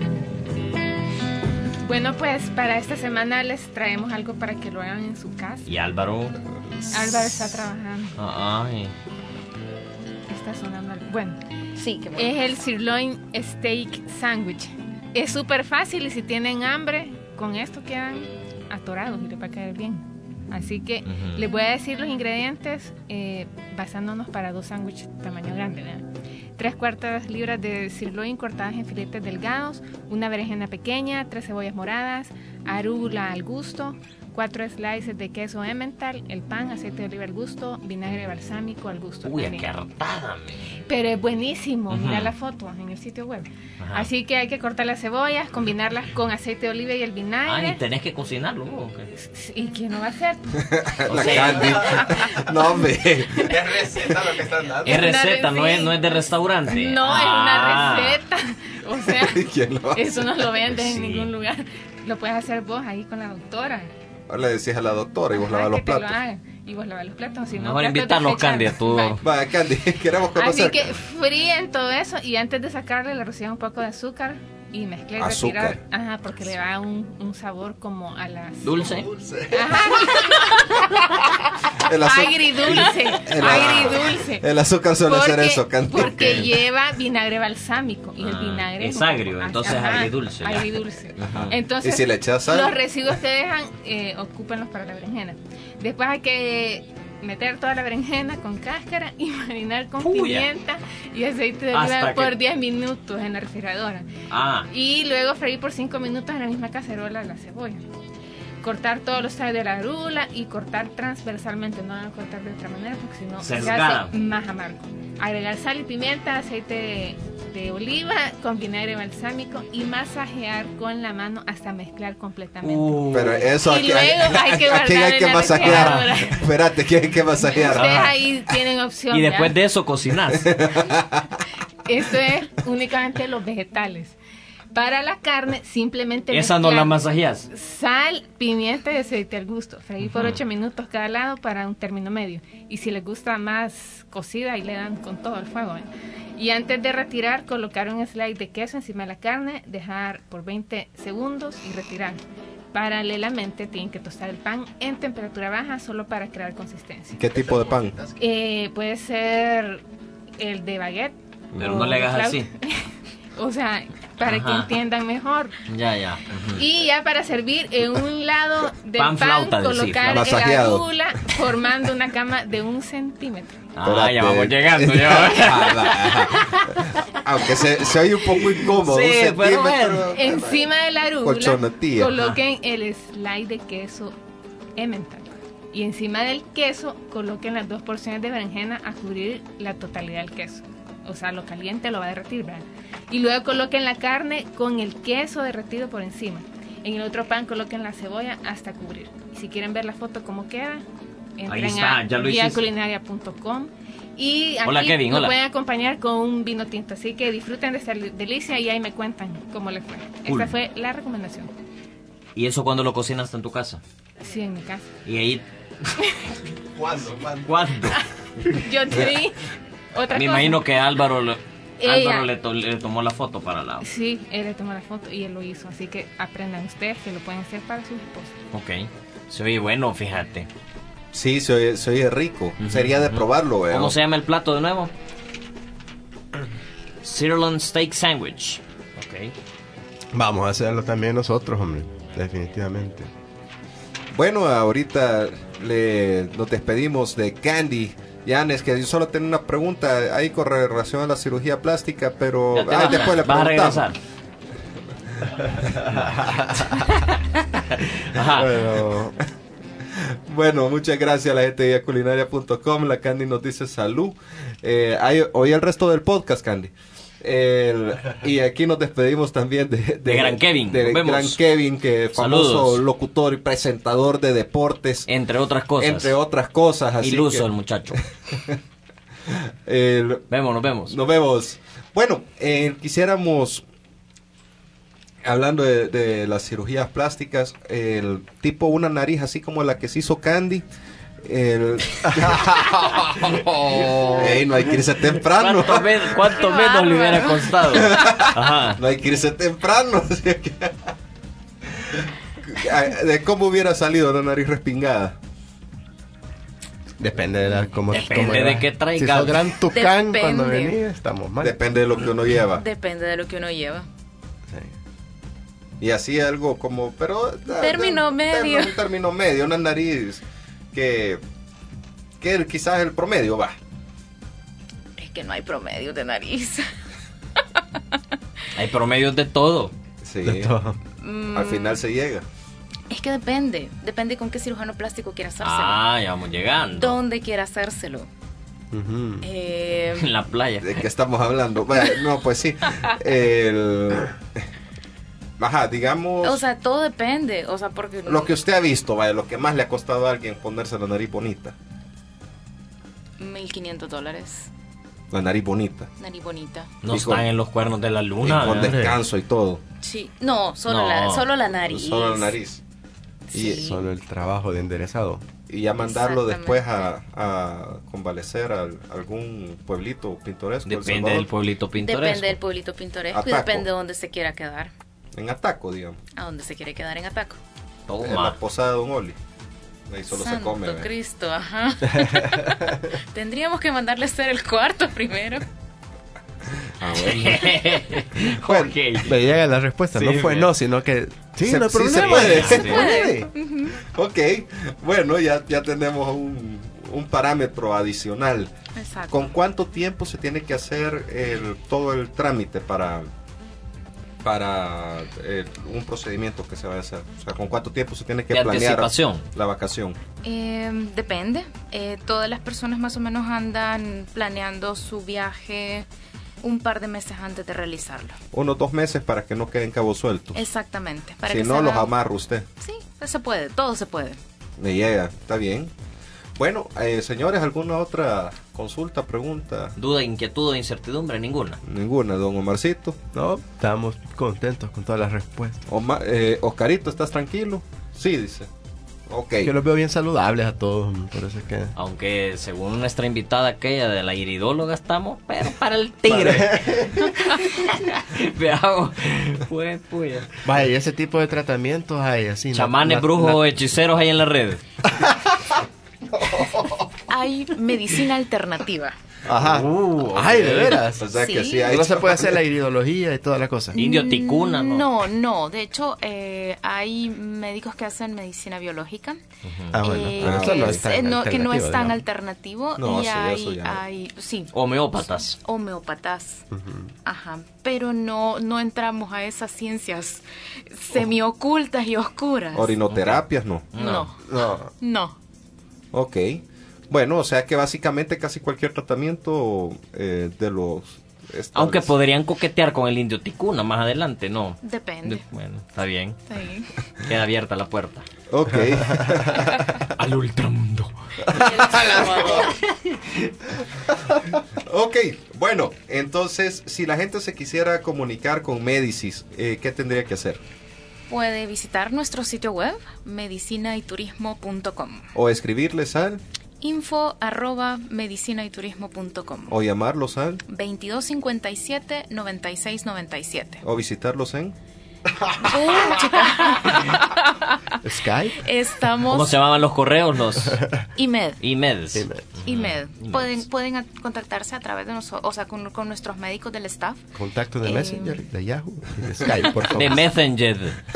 Speaker 5: Bueno, pues para esta semana les traemos algo para que lo hagan en su casa.
Speaker 4: Y Álvaro.
Speaker 5: Álvaro está trabajando.
Speaker 4: Ay.
Speaker 5: está sonando. Bueno,
Speaker 6: Sí, qué bueno.
Speaker 5: es el sirloin steak sandwich. Es súper fácil y si tienen hambre, con esto quedan atorados y les va a caer bien. Así que
Speaker 4: Ujú.
Speaker 5: les voy a decir los ingredientes eh, basándonos para dos sándwiches tamaño grande. ¿verdad? Tres cuartas libras de sirloin cortadas en filetes delgados, una berenjena pequeña, tres cebollas moradas, arúgula al gusto, cuatro slices de queso emmental, el pan, aceite de oliva al gusto, vinagre balsámico al gusto.
Speaker 4: Uy,
Speaker 5: También.
Speaker 4: qué hartada, me.
Speaker 5: Pero es buenísimo,
Speaker 4: Ujú.
Speaker 5: mira la foto en el sitio web.
Speaker 4: Ajá.
Speaker 5: Así que hay que cortar las cebollas, combinarlas con aceite de oliva y el
Speaker 4: Ah,
Speaker 5: vinagre.
Speaker 4: y tenés que cocinarlo. ¿o qué?
Speaker 5: ¿Y quién no va a hacer?
Speaker 4: O
Speaker 2: La
Speaker 4: sea,
Speaker 2: Candy. No, hombre.
Speaker 3: Es receta lo que están dando.
Speaker 4: es
Speaker 5: una
Speaker 4: receta, no es,
Speaker 5: receta.
Speaker 4: no es de restaurante.
Speaker 5: No,
Speaker 4: Ah.
Speaker 5: es una receta. O sea,
Speaker 2: ¿Quién lo hace?
Speaker 5: eso no lo vendes
Speaker 4: Sí.
Speaker 5: en ningún lugar. Lo puedes hacer vos ahí con la doctora.
Speaker 2: Ahora le decís a la doctora y vos
Speaker 5: Ajá,
Speaker 2: lavas los
Speaker 5: que te lo
Speaker 2: platos.
Speaker 5: haga. Y vos lavas los platos. Si no,
Speaker 4: Mejor
Speaker 5: platos
Speaker 4: invitarlos,
Speaker 5: desechables.
Speaker 4: Candy, a tu-
Speaker 5: Vale.
Speaker 2: Va, Candy, queremos
Speaker 5: Así
Speaker 2: conocer.
Speaker 5: que fríen todo eso y antes de sacarle le rocian un poco de azúcar y mezclar y
Speaker 2: Azúcar.
Speaker 5: retirar. Ajá, porque le da un, un sabor como a las...
Speaker 4: Dulce.
Speaker 2: El azúcar,
Speaker 5: Agridulce,
Speaker 2: El-
Speaker 5: agridulce.
Speaker 2: el azúcar suele ser eso, Candy.
Speaker 5: porque lleva vinagre balsámico y el
Speaker 4: Ah,
Speaker 5: vinagre
Speaker 4: es
Speaker 5: un poco-
Speaker 4: agrio, entonces
Speaker 5: ajá,
Speaker 4: agridulce, ya.
Speaker 5: agridulce.
Speaker 2: Ajá.
Speaker 5: Entonces,
Speaker 2: ¿Y si le echas sal?
Speaker 5: los residuos que dejan, eh, ocúpenlos para la berenjena. Después hay que meter toda la berenjena con cáscara y marinar con
Speaker 4: Puya.
Speaker 5: pimienta y aceite de
Speaker 4: Hasta
Speaker 5: oliva
Speaker 4: que-
Speaker 5: por diez minutos en la refrigeradora.
Speaker 4: Ah,
Speaker 5: Y luego freír por cinco minutos en la misma cacerola la cebolla. Cortar todos los tallos de la arula y cortar transversalmente, no van a cortar de otra manera porque si no se
Speaker 4: Sesgada.
Speaker 5: hace más amargo. Agregar sal y pimienta, aceite de, de oliva con vinagre balsámico y masajear con la mano hasta mezclar completamente.
Speaker 4: uh,
Speaker 2: Pero eso
Speaker 5: Y
Speaker 2: aquí,
Speaker 5: luego hay que
Speaker 2: ¿a quién
Speaker 5: guardar
Speaker 2: hay
Speaker 5: en
Speaker 2: que
Speaker 5: la
Speaker 2: masajear?
Speaker 5: refrigeradora.
Speaker 2: Espérate, ¿quién hay que masajear?
Speaker 5: Ustedes ahí tienen opción.
Speaker 4: y después
Speaker 5: ¿ya?
Speaker 4: de eso cocinas.
Speaker 5: Esto es únicamente los vegetales. Para la carne, simplemente
Speaker 4: Esa no la
Speaker 5: mezclar
Speaker 4: masajeas.
Speaker 5: sal, pimienta y aceite al gusto. Freír por ocho minutos cada lado para un término medio. Y si les gusta más cocida, ahí le dan con todo el fuego. ¿eh? Y antes de retirar, colocar un slide de queso encima de la carne, dejar por veinte segundos y retirar. Paralelamente, tienen que tostar el pan en temperatura baja solo para crear consistencia.
Speaker 2: ¿Qué tipo de pan?
Speaker 5: Eh, puede ser el de baguette.
Speaker 4: Pero
Speaker 5: o
Speaker 4: no le hagas
Speaker 5: flau-
Speaker 4: así.
Speaker 5: O sea, para que
Speaker 4: Ajá.
Speaker 5: entiendan mejor.
Speaker 4: Ya, ya. Ujú.
Speaker 5: Y ya para servir en un lado del
Speaker 4: Pan
Speaker 5: pan,
Speaker 4: flauta, decís,
Speaker 5: colocar el
Speaker 2: masajeado.
Speaker 5: arugula formando una cama de un centímetro.
Speaker 4: Ah, ya
Speaker 2: Espérate.
Speaker 4: vamos llegando. Ya.
Speaker 2: Ah, va. Aunque se, se oye un poco incómodo.
Speaker 4: Sí,
Speaker 2: un
Speaker 4: pero
Speaker 2: centímetro.
Speaker 5: Encima del arugula
Speaker 2: Colchonetía.
Speaker 5: coloquen el slide de queso emmental. Y encima del queso coloquen las dos porciones de berenjena a cubrir la totalidad del queso. O sea, lo caliente lo va a derretir, ¿verdad? Y luego coloquen la carne con el queso derretido por encima. En el otro pan coloquen la cebolla hasta cubrir. Y si quieren ver la foto cómo queda, entren
Speaker 4: está,
Speaker 5: a
Speaker 4: ya lo
Speaker 5: guía
Speaker 4: hiciste.
Speaker 5: culinaria punto com. Y aquí
Speaker 4: Hola, Kevin,
Speaker 5: lo
Speaker 4: hola.
Speaker 5: pueden acompañar con un vino tinto. Así que disfruten de esta delicia y ahí me cuentan cómo les fue.
Speaker 4: Cool.
Speaker 5: Esta fue la recomendación.
Speaker 4: ¿Y eso cuando lo cocinas en tu casa?
Speaker 5: Sí, en mi casa.
Speaker 4: Y ahí,
Speaker 3: ¿Cuándo? ¿Cuándo?
Speaker 4: ¿cuándo?
Speaker 5: Yo te di otra
Speaker 4: Me
Speaker 5: cosa.
Speaker 4: imagino que Álvaro, le-
Speaker 5: Ella.
Speaker 4: Álvaro le, to- le tomó la foto para la...
Speaker 5: Sí, él le tomó la foto y él lo hizo. Así que aprendan ustedes que lo pueden hacer para sus esposas.
Speaker 4: Ok. Se oye bueno, fíjate.
Speaker 2: Sí, se oye, se oye rico.
Speaker 4: Ujú,
Speaker 2: Sería de
Speaker 4: ujú.
Speaker 2: probarlo, veo.
Speaker 4: ¿Cómo se llama el plato de nuevo? Sirloin Steak Sandwich. Ok.
Speaker 3: Vamos a hacerlo también nosotros, hombre. Definitivamente.
Speaker 2: Bueno, ahorita le, nos despedimos de Candy. Yanes, que yo solo tengo una pregunta ahí con relación a la cirugía plástica, pero
Speaker 4: Ya te
Speaker 2: ay,
Speaker 4: vas,
Speaker 2: después le
Speaker 4: vas a
Speaker 2: preguntamos.
Speaker 4: regresar. Ajá.
Speaker 2: Bueno, bueno, muchas gracias a la gente de guía culinaria punto com. La Candy nos dice salud. Eh, hay, oí el resto del podcast, Candy. El- y aquí nos despedimos también de,
Speaker 4: De Gran Kevin.
Speaker 2: de
Speaker 4: Nos vemos.
Speaker 2: Gran Kevin, que es famoso
Speaker 4: Saludos.
Speaker 2: locutor y presentador de deportes,
Speaker 4: Entre otras cosas.
Speaker 2: entre otras cosas. Así
Speaker 4: Iluso
Speaker 2: que,
Speaker 4: el muchacho.
Speaker 2: el-
Speaker 4: Vemos, nos vemos.
Speaker 2: nos vemos. Bueno, eh, quisiéramos, hablando de, de las cirugías plásticas, el tipo una nariz así como la que se hizo Candy. El... Ey, no hay que irse temprano.
Speaker 4: ¿Cuánto, me- cuánto
Speaker 5: Qué
Speaker 4: menos le
Speaker 5: bárbaro.
Speaker 4: hubiera costado? Ajá.
Speaker 2: No hay que irse temprano. Así que- ¿De cómo hubiera salido la nariz respingada?
Speaker 3: Depende de la, cómo,
Speaker 4: Depende
Speaker 3: cómo
Speaker 4: de
Speaker 3: era.
Speaker 4: qué traiga.
Speaker 3: Si sos gran tucán
Speaker 6: Depende.
Speaker 3: cuando venís, estamos mal.
Speaker 2: Depende de lo que uno lleva.
Speaker 6: Depende de lo que uno lleva.
Speaker 3: Sí.
Speaker 2: Y así algo como, pero...
Speaker 6: Término
Speaker 2: eh,
Speaker 6: medio.
Speaker 2: Un término medio, una nariz que... Que quizás el promedio va.
Speaker 6: Es que no hay promedio de nariz.
Speaker 4: Hay promedios de todo.
Speaker 2: Sí.
Speaker 3: De todo.
Speaker 2: Al final se llega.
Speaker 6: Es que depende. Depende con qué cirujano plástico quiera hacérselo.
Speaker 4: Ah, ya vamos llegando.
Speaker 6: ¿Dónde quiera hacérselo?
Speaker 3: Ujú.
Speaker 6: Eh,
Speaker 4: En la playa.
Speaker 2: ¿De qué estamos hablando? Bueno, no, pues sí. El... Ajá, digamos...
Speaker 6: o sea, todo depende. O sea, porque...
Speaker 2: lo que usted ha visto, vaya, lo que más le ha costado a alguien ponerse la nariz bonita.
Speaker 6: mil quinientos dólares.
Speaker 2: La nariz bonita.
Speaker 6: Nariz bonita.
Speaker 4: No
Speaker 2: Y con-
Speaker 4: están en los cuernos de la
Speaker 2: Y
Speaker 4: luna.
Speaker 2: con
Speaker 4: ¿verdad?
Speaker 2: descanso y todo.
Speaker 6: Sí. No, solo,
Speaker 4: No.
Speaker 6: La, solo la nariz.
Speaker 2: Solo la nariz.
Speaker 6: Sí.
Speaker 2: Y,
Speaker 3: Solo el trabajo de enderezado.
Speaker 2: y ya mandarlo
Speaker 6: Exactamente.
Speaker 2: después a, a convalecer a algún pueblito pintoresco. El
Speaker 4: Depende
Speaker 2: Salvador.
Speaker 4: del pueblito pintoresco.
Speaker 6: Depende del pueblito pintoresco y
Speaker 2: Ataco.
Speaker 6: depende de dónde se quiera quedar.
Speaker 2: En Ataco, digamos.
Speaker 6: A dónde se quiere quedar en Ataco.
Speaker 2: En la
Speaker 4: Toma.
Speaker 2: posada de Don Oli. Ahí solo
Speaker 6: Santo
Speaker 2: se come. ¿ve?
Speaker 6: Cristo, ajá. Tendríamos que mandarle a hacer el cuarto primero.
Speaker 2: Ah, bueno.
Speaker 4: Ok.
Speaker 3: Me llega la respuesta,
Speaker 4: Sí,
Speaker 3: no fue
Speaker 4: me-
Speaker 3: no, sino que... Sí,
Speaker 2: Se-
Speaker 3: no hay
Speaker 2: sí
Speaker 3: problema.
Speaker 2: se puede.
Speaker 3: Se
Speaker 4: Sí.
Speaker 3: puede.
Speaker 2: Ok, bueno, ya, ya tenemos un, un parámetro adicional.
Speaker 6: Exacto.
Speaker 2: ¿Con cuánto tiempo se tiene que hacer el, todo el trámite para, para eh, un procedimiento que se va a hacer? O sea, ¿con cuánto tiempo se tiene que
Speaker 4: De
Speaker 2: planear
Speaker 4: anticipación.
Speaker 2: la vacación?
Speaker 6: Eh, depende. Eh, todas las personas más o menos andan planeando su viaje un par de meses antes de realizarlo.
Speaker 2: Unos dos meses para que no queden cabos sueltos.
Speaker 6: Exactamente. Para
Speaker 2: Si
Speaker 6: que
Speaker 2: no,
Speaker 6: se
Speaker 2: los
Speaker 6: haga-
Speaker 2: amarra usted.
Speaker 6: Sí, se puede, todo se puede.
Speaker 2: Me llega, está bien. Bueno, eh, señores, ¿alguna otra consulta, pregunta?
Speaker 4: Duda, inquietud o incertidumbre, ninguna.
Speaker 2: Ninguna, don Omarcito.
Speaker 3: No, estamos contentos con todas las respuestas.
Speaker 2: Oma- eh, Oscarito, ¿estás tranquilo? Sí, dice. Ok.
Speaker 3: Que los veo bien saludables a todos, por eso es que...
Speaker 4: Aunque según nuestra invitada aquella de la iridóloga estamos, pero para el tigre. Veamos. Pues, pues.
Speaker 3: Vaya, y ese tipo de tratamientos hay así. ¿no?
Speaker 4: Chamanes,
Speaker 3: Na-
Speaker 4: brujos,
Speaker 3: na-
Speaker 4: hechiceros hay en la red.
Speaker 6: Hay medicina alternativa.
Speaker 3: Ajá.
Speaker 4: Uh,
Speaker 3: Ay,
Speaker 4: ok.
Speaker 3: de veras.
Speaker 2: O sea que
Speaker 6: Sí.
Speaker 2: sí hay
Speaker 3: No se puede hacer la iridología y toda la cosa.
Speaker 4: Indio ticuna, ¿no?
Speaker 6: No, no. De hecho, eh, hay médicos que hacen medicina biológica.
Speaker 3: Ah, bueno.
Speaker 6: eh,
Speaker 3: Pero eso
Speaker 6: que
Speaker 3: no
Speaker 6: es-
Speaker 3: es tan
Speaker 6: eh, no- que no es
Speaker 3: alternativo,
Speaker 6: tan
Speaker 3: digamos.
Speaker 6: alternativo.
Speaker 2: No,
Speaker 6: y
Speaker 2: sí,
Speaker 6: hay,
Speaker 2: eso ya no.
Speaker 6: hay, sí,
Speaker 4: Homeópatas.
Speaker 6: homeópatas. Ajá. Pero no, no entramos a esas ciencias semiocultas y oscuras.
Speaker 2: Orinoterapias, no.
Speaker 6: No,
Speaker 3: No.
Speaker 6: no.
Speaker 2: Ok. Bueno, o sea que básicamente casi cualquier tratamiento eh, de los... estables-
Speaker 4: Aunque podrían coquetear con el indio ticuna más adelante, ¿no?
Speaker 6: Depende.
Speaker 4: De- bueno, está bien.
Speaker 6: Sí.
Speaker 4: Queda abierta la puerta.
Speaker 2: Ok.
Speaker 4: Al ultramundo.
Speaker 2: Ok, bueno, entonces, si la gente se quisiera comunicar con Médicis, eh, ¿qué tendría que hacer?
Speaker 6: Puede visitar nuestro sitio web medicina y turismo punto com.
Speaker 2: O escribirles al,
Speaker 6: Info arroba medicina y turismo punto com.
Speaker 2: o llamarlos al,
Speaker 6: veintidós cincuenta y siete noventa y seis noventa y siete.
Speaker 2: o visitarlos en...
Speaker 6: Uh, chica.
Speaker 3: Skype.
Speaker 6: Estamos
Speaker 4: ¿Cómo se llamaban los correos? Los
Speaker 6: IMED.
Speaker 4: IMEDs.
Speaker 3: Email.
Speaker 6: IMED.
Speaker 4: Ujú.
Speaker 6: Pueden, pueden a- contactarse a través de nosotros, o sea, con, con nuestros médicos del staff.
Speaker 3: Contacto de
Speaker 6: Eh,
Speaker 3: Messenger, de Yahoo y de Skype, por favor.
Speaker 4: De Messenger.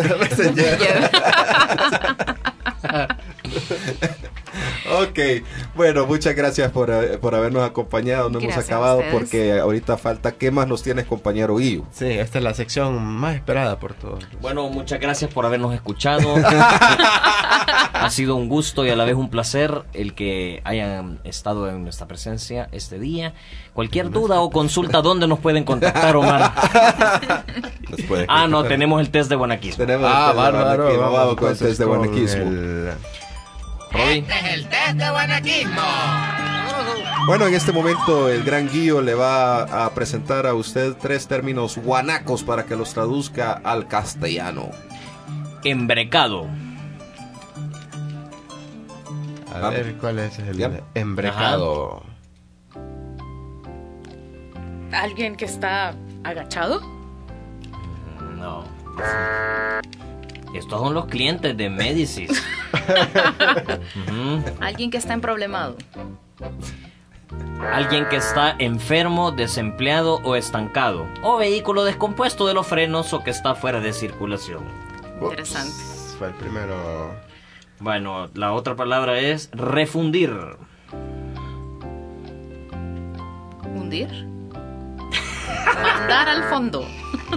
Speaker 2: Ok, bueno, muchas gracias por, eh, por habernos acompañado. No hemos
Speaker 6: Gracias a
Speaker 2: acabado
Speaker 6: ustedes.
Speaker 2: porque ahorita falta qué más nos tienes, compañero Guillo.
Speaker 3: Sí, esta es la sección más esperada por todos.
Speaker 4: Bueno, muchas gracias por habernos escuchado. Ha sido un gusto y a la vez un placer el que hayan estado en nuestra presencia este día. Cualquier duda o consulta, ¿dónde nos pueden contactar, Omar?
Speaker 2: Nos puede
Speaker 4: Ah, no,
Speaker 2: contactar.
Speaker 4: tenemos el test de guanaquismo.
Speaker 2: Tenemos
Speaker 3: Ah,
Speaker 2: el test de
Speaker 3: bárbaro.
Speaker 2: guanaquismo. Vamos con el
Speaker 3: entonces
Speaker 2: test de
Speaker 3: con
Speaker 2: guanaquismo.
Speaker 3: el-
Speaker 4: Robin.
Speaker 2: Bueno, en este momento el gran Guillo le va a presentar a usted tres términos guanacos para que los traduzca al castellano.
Speaker 4: Embrecado.
Speaker 3: A
Speaker 2: Vamos.
Speaker 3: ver, ¿cuál es el
Speaker 2: Ya.
Speaker 3: embrecado?
Speaker 6: ¿Alguien que está agachado?
Speaker 4: No. Estos son los clientes de Médicis. Ujú.
Speaker 6: Alguien que está en problemado.
Speaker 4: Alguien que está enfermo, desempleado o estancado. O vehículo descompuesto de los frenos o que está fuera de circulación.
Speaker 6: Interesante.
Speaker 3: Ups, fue el primero.
Speaker 4: Bueno, la otra palabra es refundir.
Speaker 6: Hundir. Mandar al fondo.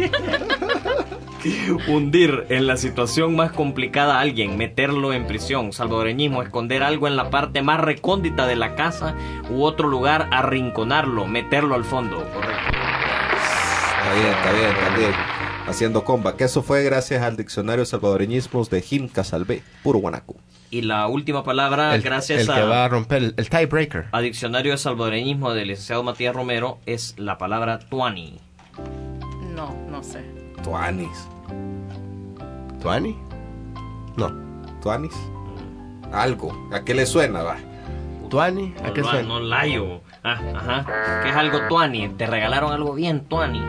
Speaker 4: Hundir en la situación más complicada a alguien, meterlo en prisión. Salvadoreñismo, esconder algo en la parte más recóndita de la casa u otro lugar, arrinconarlo, meterlo al fondo. Correcto.
Speaker 2: Está bien, está bien, está bien. Haciendo comba. Que eso fue gracias al diccionario salvadoreñismos de Jim Casalvé, puro guanaco.
Speaker 4: Y la última palabra,
Speaker 3: El,
Speaker 4: gracias
Speaker 3: el
Speaker 4: a,
Speaker 3: que va a romper el, el tiebreaker.
Speaker 4: a Diccionario de Salvadoreñismo del licenciado Matías Romero, es la palabra tuani.
Speaker 6: No, no sé.
Speaker 2: Tuanis.
Speaker 3: ¿Tuani? No.
Speaker 2: Tuanis. Algo. ¿A qué le suena, va?
Speaker 3: ¿Tuani? ¿A qué
Speaker 4: no,
Speaker 3: suena?
Speaker 4: no layo. Ah, ajá. ¿Qué es algo tuani? Te regalaron algo bien tuani.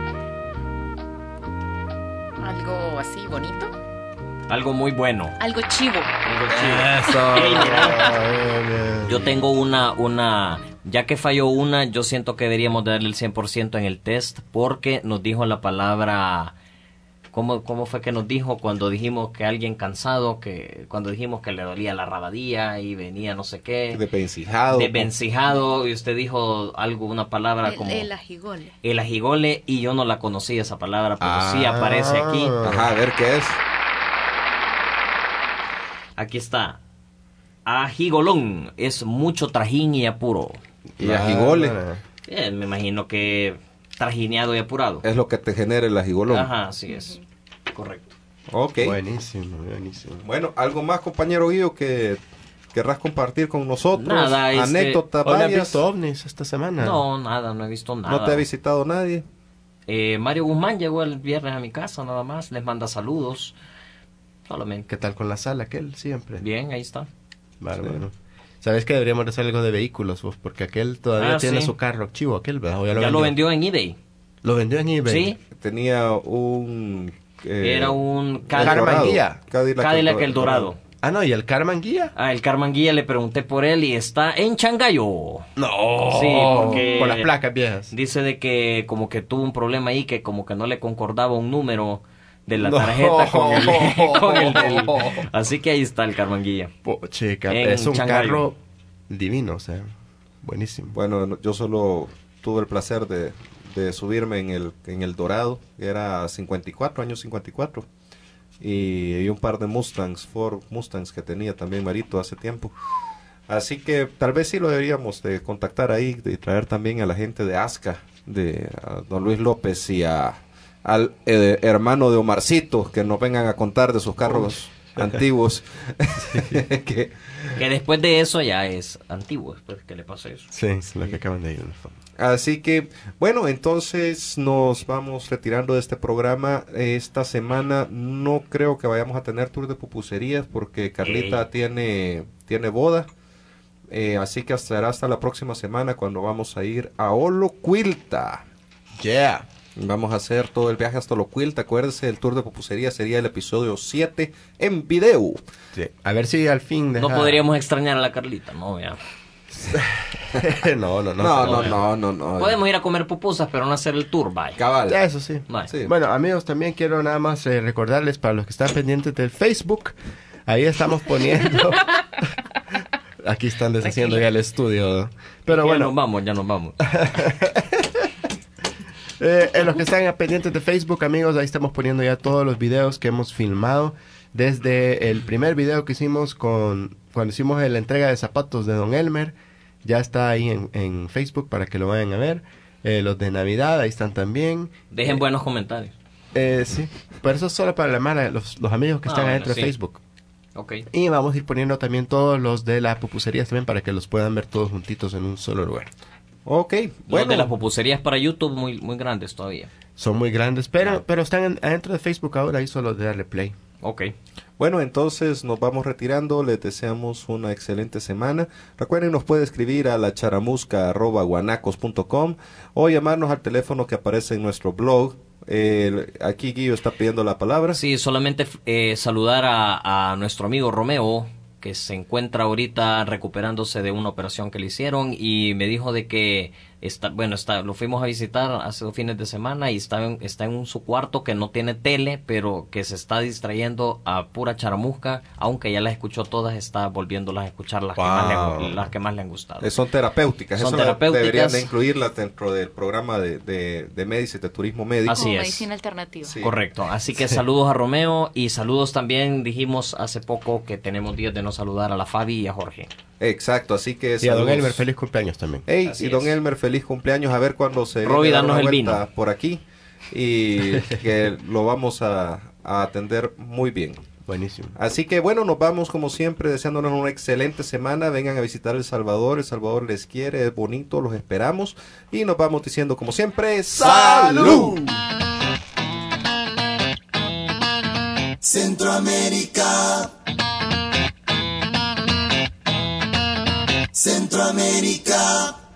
Speaker 6: Algo así bonito.
Speaker 4: Algo muy bueno.
Speaker 6: Algo chivo.
Speaker 4: Algo chido.
Speaker 3: Eso.
Speaker 4: Ey, mira.
Speaker 3: Bien, bien.
Speaker 4: Yo tengo una, una, ya que falló una, yo siento que deberíamos darle el cien por ciento en el test porque nos dijo la palabra, ¿cómo, cómo fue que nos dijo cuando dijimos que alguien cansado, que cuando dijimos que le dolía la rabadía y venía no sé qué,
Speaker 2: Desvencijado.
Speaker 4: desvencijado, y usted dijo algo, una palabra
Speaker 6: El,
Speaker 4: como
Speaker 6: el ajigole.
Speaker 4: el ajigole, y yo no la conocía esa palabra, pero
Speaker 3: Ah.
Speaker 4: sí aparece aquí.
Speaker 2: Ajá, a ver qué es.
Speaker 4: Aquí está. Ajigolón es mucho trajín y apuro.
Speaker 2: Y ajigole.
Speaker 3: Ah,
Speaker 4: Eh, me imagino que trajineado y apurado.
Speaker 2: Es lo que te genera el ajigolón.
Speaker 4: Ajá, así es. Correcto.
Speaker 2: Ok.
Speaker 3: Buenísimo, buenísimo.
Speaker 2: Bueno, algo más, compañero Guido, que querrás compartir con nosotros.
Speaker 4: Nada, este,
Speaker 2: Anécdotas
Speaker 3: ¿Hoy has
Speaker 2: varias.
Speaker 3: visto ovnis esta semana?
Speaker 4: No, nada, no he visto nada.
Speaker 2: ¿No te ha visitado nadie?
Speaker 4: Eh, Mario Guzmán llegó el viernes a mi casa, nada más. Les manda saludos. Solamente.
Speaker 3: ¿Qué tal con la sala? Aquel siempre.
Speaker 4: Bien, ahí está.
Speaker 3: Bárbaro. ¿Sabes que deberíamos hacer algo de vehículos vos? Porque aquel todavía
Speaker 4: Ah,
Speaker 3: tiene
Speaker 4: sí.
Speaker 3: su carro chivo, aquel, ¿verdad? ¿O
Speaker 4: Ya lo vendió en eBay.
Speaker 3: Lo vendió en eBay.
Speaker 4: Sí,
Speaker 2: Tenía un... eh,
Speaker 4: era un
Speaker 2: el
Speaker 3: Carman
Speaker 2: Dorado.
Speaker 3: Guía.
Speaker 2: Cadillac,
Speaker 4: Cadillac el Dorado.
Speaker 3: Ah, no, ¿y el Carman Guía?
Speaker 4: Ah, el Carman Guía, le pregunté por él y está en Changayo.
Speaker 3: No.
Speaker 4: Sí, porque-
Speaker 3: Por las placas viejas.
Speaker 4: Dice de que como que tuvo un problema ahí, que como que no le concordaba un número de la
Speaker 3: No.
Speaker 4: tarjeta con el, con el del... Así que ahí está el Carman Guía.
Speaker 3: Po- chica,
Speaker 4: En
Speaker 3: es un
Speaker 4: Changayo.
Speaker 3: carro divino, o sea, buenísimo.
Speaker 2: Bueno, no- yo solo tuve el placer de, de subirme en el, en el Dorado, que era cincuenta y cuatro, año cincuenta y cuatro. Y, y un par de Mustangs, Ford Mustangs que tenía también Marito hace tiempo. Así que tal vez sí lo deberíamos de contactar ahí, de traer también a la gente de Asca, de a don Luis López y a, al eh, hermano de Omarcito, que nos vengan a contar de sus carros antiguos. que,
Speaker 4: Que después de eso ya es antiguo, después que le pase eso.
Speaker 3: Sí, es lo que acaban de ir.
Speaker 2: Así que, bueno, entonces nos vamos retirando de este programa. Esta semana no creo que vayamos a tener tour de pupuserías porque Carlita
Speaker 4: Ey.
Speaker 2: tiene, tiene boda. Eh, así que hasta, será hasta la próxima semana cuando vamos a ir a Olocuilta.
Speaker 3: Yeah.
Speaker 2: Vamos a hacer todo el viaje hasta Olocuilta. Acuérdense, el tour de pupusería sería el episodio siete en video.
Speaker 3: Sí. A ver si al fin deja...
Speaker 4: No podríamos extrañar a la Carlita, no, ya.
Speaker 3: no, no, no.
Speaker 2: No,
Speaker 3: pero-
Speaker 2: no, no, no, no.
Speaker 4: Podemos ir a comer pupusas, pero no hacer el tour, bye.
Speaker 2: Cabal.
Speaker 3: Ya, eso sí.
Speaker 4: Bye.
Speaker 2: Sí.
Speaker 3: Bueno, amigos, también quiero nada más eh, recordarles para los que están pendientes del Facebook, ahí estamos poniendo... Aquí están deshaciendo ya el estudio. Pero
Speaker 4: ya
Speaker 3: bueno,
Speaker 4: nos vamos, ya nos vamos.
Speaker 3: eh, en los que están pendientes de Facebook, amigos, ahí estamos poniendo ya todos los videos que hemos filmado. Desde el primer video que hicimos con cuando hicimos la entrega de zapatos de Don Elmer, ya está ahí en, en Facebook para que lo vayan a ver. Eh, los de Navidad, ahí están también.
Speaker 4: Dejen
Speaker 3: Eh,
Speaker 4: buenos comentarios.
Speaker 3: Eh, sí, pero eso es solo para la mara, los, los amigos que
Speaker 4: Ah,
Speaker 3: están
Speaker 4: bueno,
Speaker 3: adentro
Speaker 4: sí.
Speaker 3: de Facebook.
Speaker 4: Ok.
Speaker 3: Y vamos a ir poniendo también todos los de las pupuserías también para que los puedan ver todos juntitos en un solo lugar.
Speaker 2: Ok,
Speaker 4: Los
Speaker 2: bueno.
Speaker 4: de las pupuserías para YouTube muy, muy grandes todavía.
Speaker 3: Son muy grandes, pero,
Speaker 4: Ah.
Speaker 3: pero están en- adentro de Facebook ahora y solo de darle play.
Speaker 4: Ok.
Speaker 2: Bueno, entonces nos vamos retirando. Les deseamos una excelente semana. Recuerden, nos puede escribir a la charamusca arroba guanacos punto com o llamarnos al teléfono que aparece en nuestro blog. Eh, aquí Guillo está pidiendo la palabra.
Speaker 4: Sí, solamente eh, saludar a, a nuestro amigo Romeo, que se encuentra ahorita recuperándose de una operación que le hicieron, y me dijo de que está, bueno, está, lo fuimos a visitar hace dos fines de semana y está en, está en un, su cuarto que no tiene tele, pero que se está distrayendo a pura charamusca, aunque ya las escuchó todas, está volviéndolas a escuchar las,
Speaker 2: Wow.
Speaker 4: que, más le, las que más le han gustado.
Speaker 2: Eh, Son terapéuticas,
Speaker 4: Son
Speaker 2: eso
Speaker 4: terapéuticas.
Speaker 2: deberían de incluirlas dentro del programa de, de, de Médicis, de turismo médico.
Speaker 4: Así
Speaker 6: Como
Speaker 4: es.
Speaker 6: medicina alternativa.
Speaker 2: Sí.
Speaker 4: Correcto, así que saludos a Romeo y saludos también, dijimos hace poco que tenemos días de no saludar a la Fabi y a Jorge.
Speaker 2: Exacto, así que
Speaker 3: Y a don
Speaker 2: saludos.
Speaker 3: Elmer, feliz cumpleaños también.
Speaker 2: Hey,
Speaker 4: Así
Speaker 2: y don
Speaker 4: es.
Speaker 2: Elmer, feliz cumpleaños, a ver cuándo se
Speaker 4: Roby,
Speaker 2: viene a dar
Speaker 4: danos
Speaker 2: una
Speaker 4: el
Speaker 2: vuelta
Speaker 4: vino.
Speaker 2: por aquí y que lo vamos a, a atender muy bien.
Speaker 3: Buenísimo.
Speaker 2: Así que bueno, nos vamos como siempre deseándonos una excelente semana. Vengan a visitar El Salvador, El Salvador les quiere, es bonito, los esperamos y nos vamos diciendo como siempre, ¡salud!
Speaker 7: Centroamérica. Centroamérica.